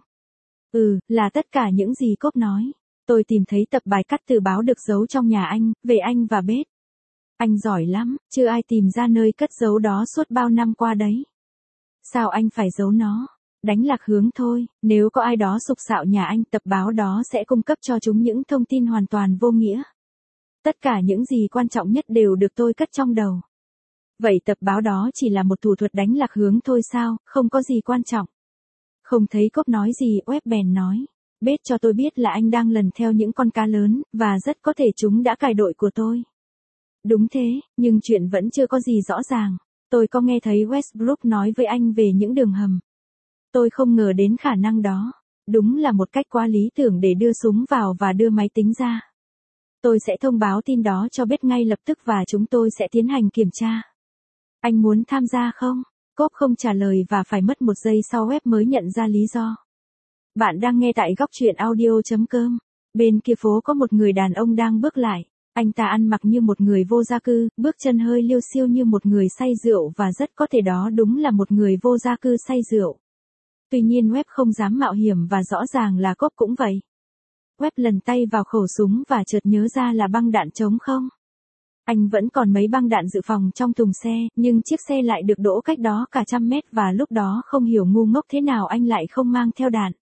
Ừ, là tất cả những gì Cốp nói. Tôi tìm thấy tập bài cắt từ báo được giấu trong nhà anh, về anh và Beth. Anh giỏi lắm, chưa ai tìm ra nơi cất giấu đó suốt bao năm qua đấy. Sao anh phải giấu nó? Đánh lạc hướng thôi, nếu có ai đó sục sạo nhà anh, tập báo đó sẽ cung cấp cho chúng những thông tin hoàn toàn vô nghĩa. Tất cả những gì quan trọng nhất đều được tôi cất trong đầu. Vậy tập báo đó chỉ là một thủ thuật đánh lạc hướng thôi sao, không có gì quan trọng. Không thấy Cốp nói gì, Web bèn nói. Beth cho tôi biết là anh đang lần theo những con cá lớn, và rất có thể chúng đã cài đội của tôi. Đúng thế, nhưng chuyện vẫn chưa có gì rõ ràng. Tôi có nghe thấy Westbrook nói với anh về những đường hầm. Tôi không ngờ đến khả năng đó. Đúng là một cách quá lý tưởng để đưa súng vào và đưa máy tính ra. Tôi sẽ thông báo tin đó cho Beth ngay lập tức và chúng tôi sẽ tiến hành kiểm tra. Anh muốn tham gia không? Cốp không trả lời và phải mất một giây sau Web mới nhận ra lý do. Bạn đang nghe tại góc truyện audio chấm com. Bên kia phố có một người đàn ông đang bước lại. Anh ta ăn mặc như một người vô gia cư, bước chân hơi liêu xiêu như một người say rượu và rất có thể đó đúng là một người vô gia cư say rượu. Tuy nhiên Web không dám mạo hiểm và rõ ràng là Cốp cũng vậy. Web lần tay vào khẩu súng và chợt nhớ ra là băng đạn trống không. Anh vẫn còn mấy băng đạn dự phòng trong thùng xe, nhưng chiếc xe lại được đỗ cách đó cả trăm mét và lúc đó không hiểu ngu ngốc thế nào anh lại không mang theo đạn.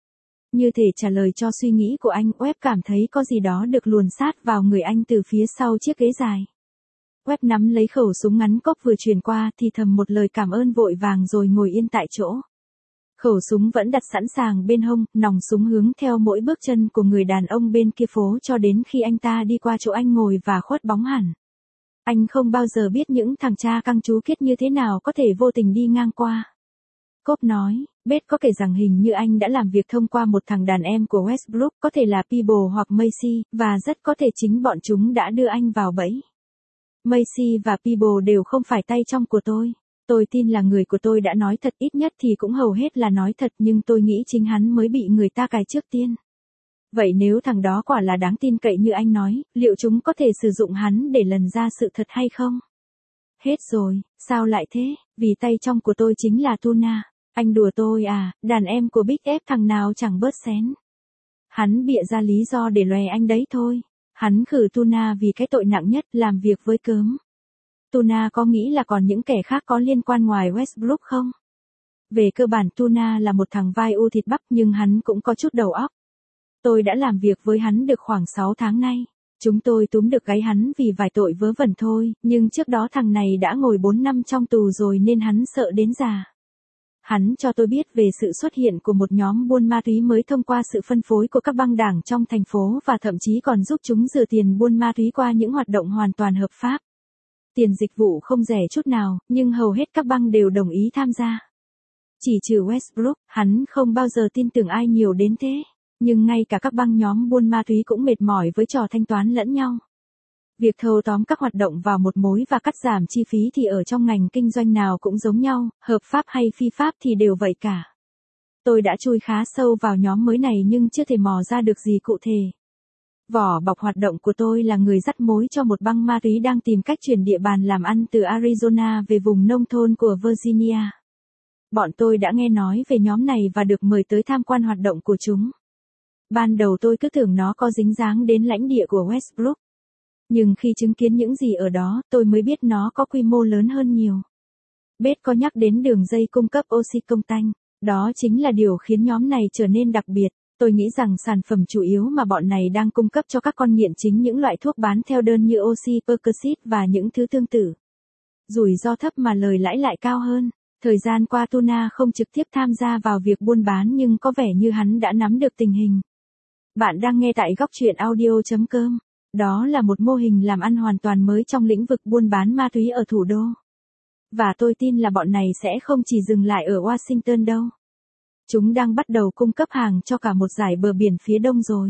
Như thể trả lời cho suy nghĩ của anh, Web cảm thấy có gì đó được luồn sát vào người anh từ phía sau chiếc ghế dài. Web nắm lấy khẩu súng ngắn cốc vừa truyền qua thì thầm một lời cảm ơn vội vàng rồi ngồi yên tại chỗ. Khẩu súng vẫn đặt sẵn sàng bên hông, nòng súng hướng theo mỗi bước chân của người đàn ông bên kia phố cho đến khi anh ta đi qua chỗ anh ngồi và khuất bóng hẳn. Anh không bao giờ biết những thằng cha căng chú kiết như thế nào có thể vô tình đi ngang qua. Cốp nói, Beth có kể rằng hình như anh đã làm việc thông qua một thằng đàn em của Westbrook, có thể là Peeble hoặc Macy, và rất có thể chính bọn chúng đã đưa anh vào bẫy. Macy và Peeble đều không phải tay trong của tôi. Tôi tin là người của tôi đã nói thật, ít nhất thì cũng hầu hết là nói thật, nhưng tôi nghĩ chính hắn mới bị người ta cài trước tiên. Vậy nếu thằng đó quả là đáng tin cậy như anh nói, liệu chúng có thể sử dụng hắn để lần ra sự thật hay không? Hết rồi, sao lại thế? Vì tay trong của tôi chính là Tuna. Anh đùa tôi à, đàn em của Big F thằng nào chẳng bớt xén. Hắn bịa ra lý do để lòe anh đấy thôi. Hắn khử Tuna vì cái tội nặng nhất, làm việc với cớm. Tuna có nghĩ là còn những kẻ khác có liên quan ngoài Westbrook không? Về cơ bản Tuna là một thằng vai u thịt bắp nhưng hắn cũng có chút đầu óc. Tôi đã làm việc với hắn được khoảng sáu tháng nay. Chúng tôi túm được gáy hắn vì vài tội vớ vẩn thôi, nhưng trước đó thằng này đã ngồi bốn năm trong tù rồi nên hắn sợ đến già. Hắn cho tôi biết về sự xuất hiện của một nhóm buôn ma túy mới thông qua sự phân phối của các băng đảng trong thành phố và thậm chí còn giúp chúng rửa tiền buôn ma túy qua những hoạt động hoàn toàn hợp pháp. Tiền dịch vụ không rẻ chút nào, nhưng hầu hết các băng đều đồng ý tham gia. Chỉ trừ Westbrook, hắn không bao giờ tin tưởng ai nhiều đến thế. Nhưng ngay cả các băng nhóm buôn ma túy cũng mệt mỏi với trò thanh toán lẫn nhau. Việc thâu tóm các hoạt động vào một mối và cắt giảm chi phí thì ở trong ngành kinh doanh nào cũng giống nhau, hợp pháp hay phi pháp thì đều vậy cả. Tôi đã chui khá sâu vào nhóm mới này nhưng chưa thể mò ra được gì cụ thể. Vỏ bọc hoạt động của tôi là người dắt mối cho một băng ma túy đang tìm cách chuyển địa bàn làm ăn từ Arizona về vùng nông thôn của Virginia. Bọn tôi đã nghe nói về nhóm này và được mời tới tham quan hoạt động của chúng. Ban đầu tôi cứ tưởng nó có dính dáng đến lãnh địa của Westbrook. Nhưng khi chứng kiến những gì ở đó, tôi mới biết nó có quy mô lớn hơn nhiều. Beth có nhắc đến đường dây cung cấp oxy công tanh. Đó chính là điều khiến nhóm này trở nên đặc biệt. Tôi nghĩ rằng sản phẩm chủ yếu mà bọn này đang cung cấp cho các con nghiện chính những loại thuốc bán theo đơn như oxy Percocet và những thứ tương tự. Rủi ro thấp mà lời lãi lại cao hơn. Thời gian qua Tuna không trực tiếp tham gia vào việc buôn bán nhưng có vẻ như hắn đã nắm được tình hình. Bạn đang nghe tại góc truyện audio chấm com. Đó là một mô hình làm ăn hoàn toàn mới trong lĩnh vực buôn bán ma túy ở thủ đô. Và tôi tin là bọn này sẽ không chỉ dừng lại ở Washington đâu. Chúng đang bắt đầu cung cấp hàng cho cả một dải bờ biển phía đông rồi.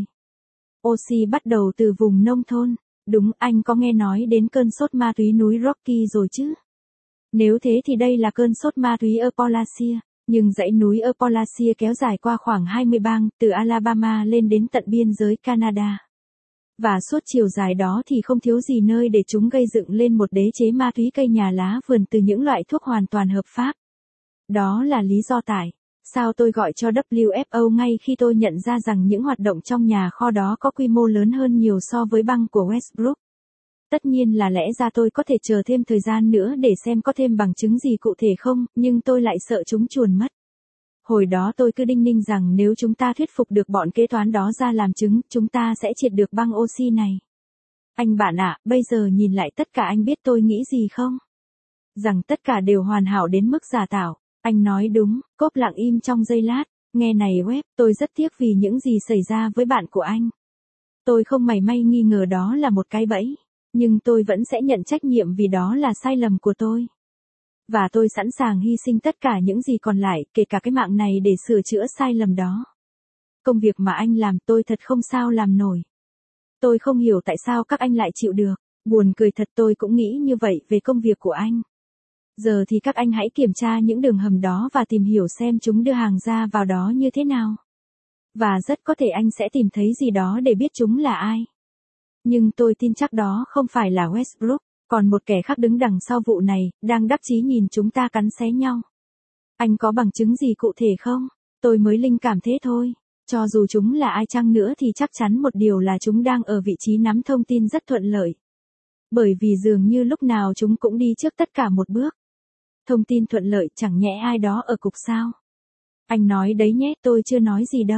Oxy bắt đầu từ vùng nông thôn. Đúng, anh có nghe nói đến cơn sốt ma túy núi Rocky rồi chứ? Nếu thế thì đây là cơn sốt ma túy Appalachia. Nhưng dãy núi Appalachia kéo dài qua khoảng hai mươi bang, từ Alabama lên đến tận biên giới Canada. Và suốt chiều dài đó thì không thiếu gì nơi để chúng gây dựng lên một đế chế ma túy cây nhà lá vườn từ những loại thuốc hoàn toàn hợp pháp. Đó là lý do tại sao tôi gọi cho W F O ngay khi tôi nhận ra rằng những hoạt động trong nhà kho đó có quy mô lớn hơn nhiều so với băng của Westbrook. Tất nhiên là lẽ ra tôi có thể chờ thêm thời gian nữa để xem có thêm bằng chứng gì cụ thể không, nhưng tôi lại sợ chúng chuồn mất. Hồi đó tôi cứ đinh ninh rằng nếu chúng ta thuyết phục được bọn kế toán đó ra làm chứng, chúng ta sẽ triệt được băng oxy này. Anh bạn ạ, bây giờ nhìn lại tất cả anh biết tôi nghĩ gì không? Rằng tất cả đều hoàn hảo đến mức giả tạo. Anh nói đúng, Cốp lặng im trong giây lát. Nghe này Web, tôi rất tiếc vì những gì xảy ra với bạn của anh. Tôi không mảy may nghi ngờ đó là một cái bẫy. Nhưng tôi vẫn sẽ nhận trách nhiệm vì đó là sai lầm của tôi. Và tôi sẵn sàng hy sinh tất cả những gì còn lại, kể cả cái mạng này để sửa chữa sai lầm đó. Công việc mà anh làm tôi thật không sao làm nổi. Tôi không hiểu tại sao các anh lại chịu được. Buồn cười thật, tôi cũng nghĩ như vậy về công việc của anh. Giờ thì các anh hãy kiểm tra những đường hầm đó và tìm hiểu xem chúng đưa hàng ra vào đó như thế nào. Và rất có thể anh sẽ tìm thấy gì đó để biết chúng là ai. Nhưng tôi tin chắc đó không phải là Westbrook, còn một kẻ khác đứng đằng sau vụ này, đang đắc chí nhìn chúng ta cắn xé nhau. Anh có bằng chứng gì cụ thể không? Tôi mới linh cảm thế thôi. Cho dù chúng là ai chăng nữa thì chắc chắn một điều là chúng đang ở vị trí nắm thông tin rất thuận lợi. Bởi vì dường như lúc nào chúng cũng đi trước tất cả một bước. Thông tin thuận lợi, chẳng nhẽ ai đó ở cục sao? Anh nói đấy nhé, tôi chưa nói gì đâu.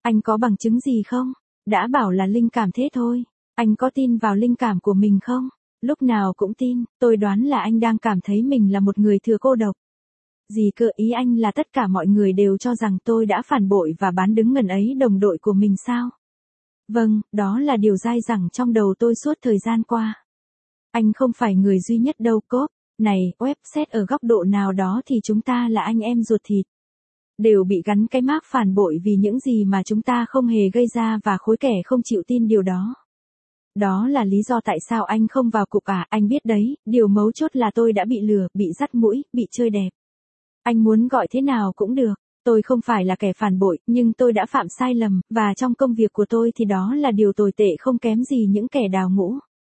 Anh có bằng chứng gì không? Đã bảo là linh cảm thế thôi. Anh có tin vào linh cảm của mình không? Lúc nào cũng tin, tôi đoán là anh đang cảm thấy mình là một người thừa cô độc. Gì cơ, ý anh là tất cả mọi người đều cho rằng tôi đã phản bội và bán đứng ngần ấy đồng đội của mình sao? Vâng, đó là điều dai dẳng trong đầu tôi suốt thời gian qua. Anh không phải người duy nhất đâu Cốp. Này, web xét ở góc độ nào đó thì chúng ta là anh em ruột thịt. Đều bị gắn cái mác phản bội vì những gì mà chúng ta không hề gây ra và khối kẻ không chịu tin điều đó. Đó là lý do tại sao anh không vào cục à, anh biết đấy, điều mấu chốt là tôi đã bị lừa, bị dắt mũi, bị chơi đẹp. Anh muốn gọi thế nào cũng được, tôi không phải là kẻ phản bội, nhưng tôi đã phạm sai lầm, và trong công việc của tôi thì đó là điều tồi tệ không kém gì những kẻ đào ngũ.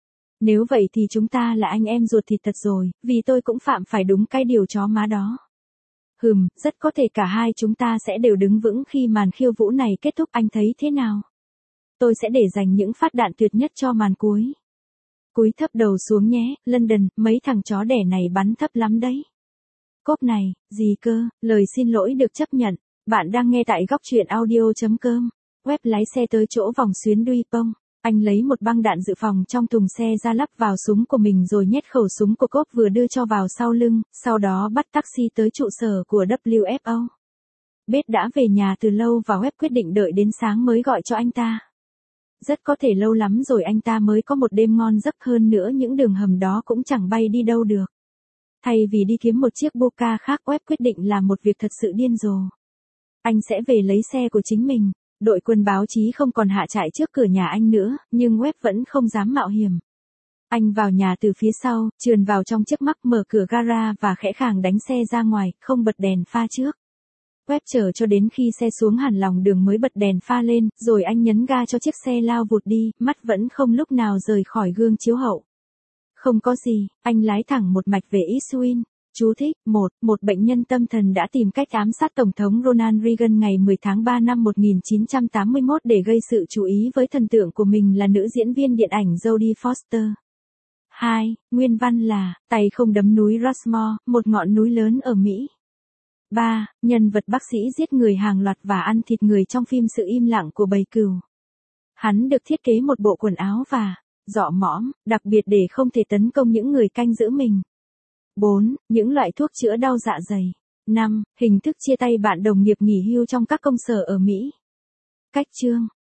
Nếu vậy thì chúng ta là anh em ruột thịt thật rồi, vì tôi cũng phạm phải đúng cái điều chó má đó. Hừm, rất có thể cả hai chúng ta sẽ đều đứng vững khi màn khiêu vũ này kết thúc, anh thấy thế nào? Tôi sẽ để dành những phát đạn tuyệt nhất cho màn cuối. Cúi thấp đầu xuống nhé, London, mấy thằng chó đẻ này bắn thấp lắm đấy. Cốp này, gì cơ, lời xin lỗi được chấp nhận. Bạn đang nghe tại góc truyện audio chấm com. Web lái xe tới chỗ vòng xuyến Duy Pông. Anh lấy một băng đạn dự phòng trong thùng xe ra lắp vào súng của mình rồi nhét khẩu súng của Cốp vừa đưa cho vào sau lưng, sau đó bắt taxi tới trụ sở của W F O. Bết đã về nhà từ lâu và Web quyết định đợi đến sáng mới gọi cho anh ta. Rất có thể lâu lắm rồi anh ta mới có một đêm ngon giấc, hơn nữa những đường hầm đó cũng chẳng bay đi đâu được. Thay vì đi kiếm một chiếc Boca khác, Web quyết định làm một việc thật sự điên rồ. Anh sẽ về lấy xe của chính mình. Đội quân báo chí không còn hạ trại trước cửa nhà anh nữa, nhưng Web vẫn không dám mạo hiểm. Anh vào nhà từ phía sau, trườn vào trong chiếc Mack, mở cửa gara và khẽ khàng đánh xe ra ngoài, không bật đèn pha trước. Web chờ cho đến khi xe xuống hẳn lòng đường mới bật đèn pha lên, rồi anh nhấn ga cho chiếc xe lao vụt đi, mắt vẫn không lúc nào rời khỏi gương chiếu hậu. Không có gì, anh lái thẳng một mạch về Eastwin. Chú thích, một, một bệnh nhân tâm thần đã tìm cách ám sát Tổng thống Ronald Reagan ngày mười tháng ba năm một nghìn chín trăm tám mươi mốt để gây sự chú ý với thần tượng của mình là nữ diễn viên điện ảnh Jodie Foster. hai. Nguyên văn là, tay không đấm núi Rushmore, một ngọn núi lớn ở Mỹ. ba. Nhân vật bác sĩ giết người hàng loạt và ăn thịt người trong phim Sự im lặng của bầy cừu. Hắn được thiết kế một bộ quần áo và dọ mõm, đặc biệt để không thể tấn công những người canh giữ mình. bốn. Những loại thuốc chữa đau dạ dày. năm. Hình thức chia tay bạn đồng nghiệp nghỉ hưu trong các công sở ở Mỹ. Cách chương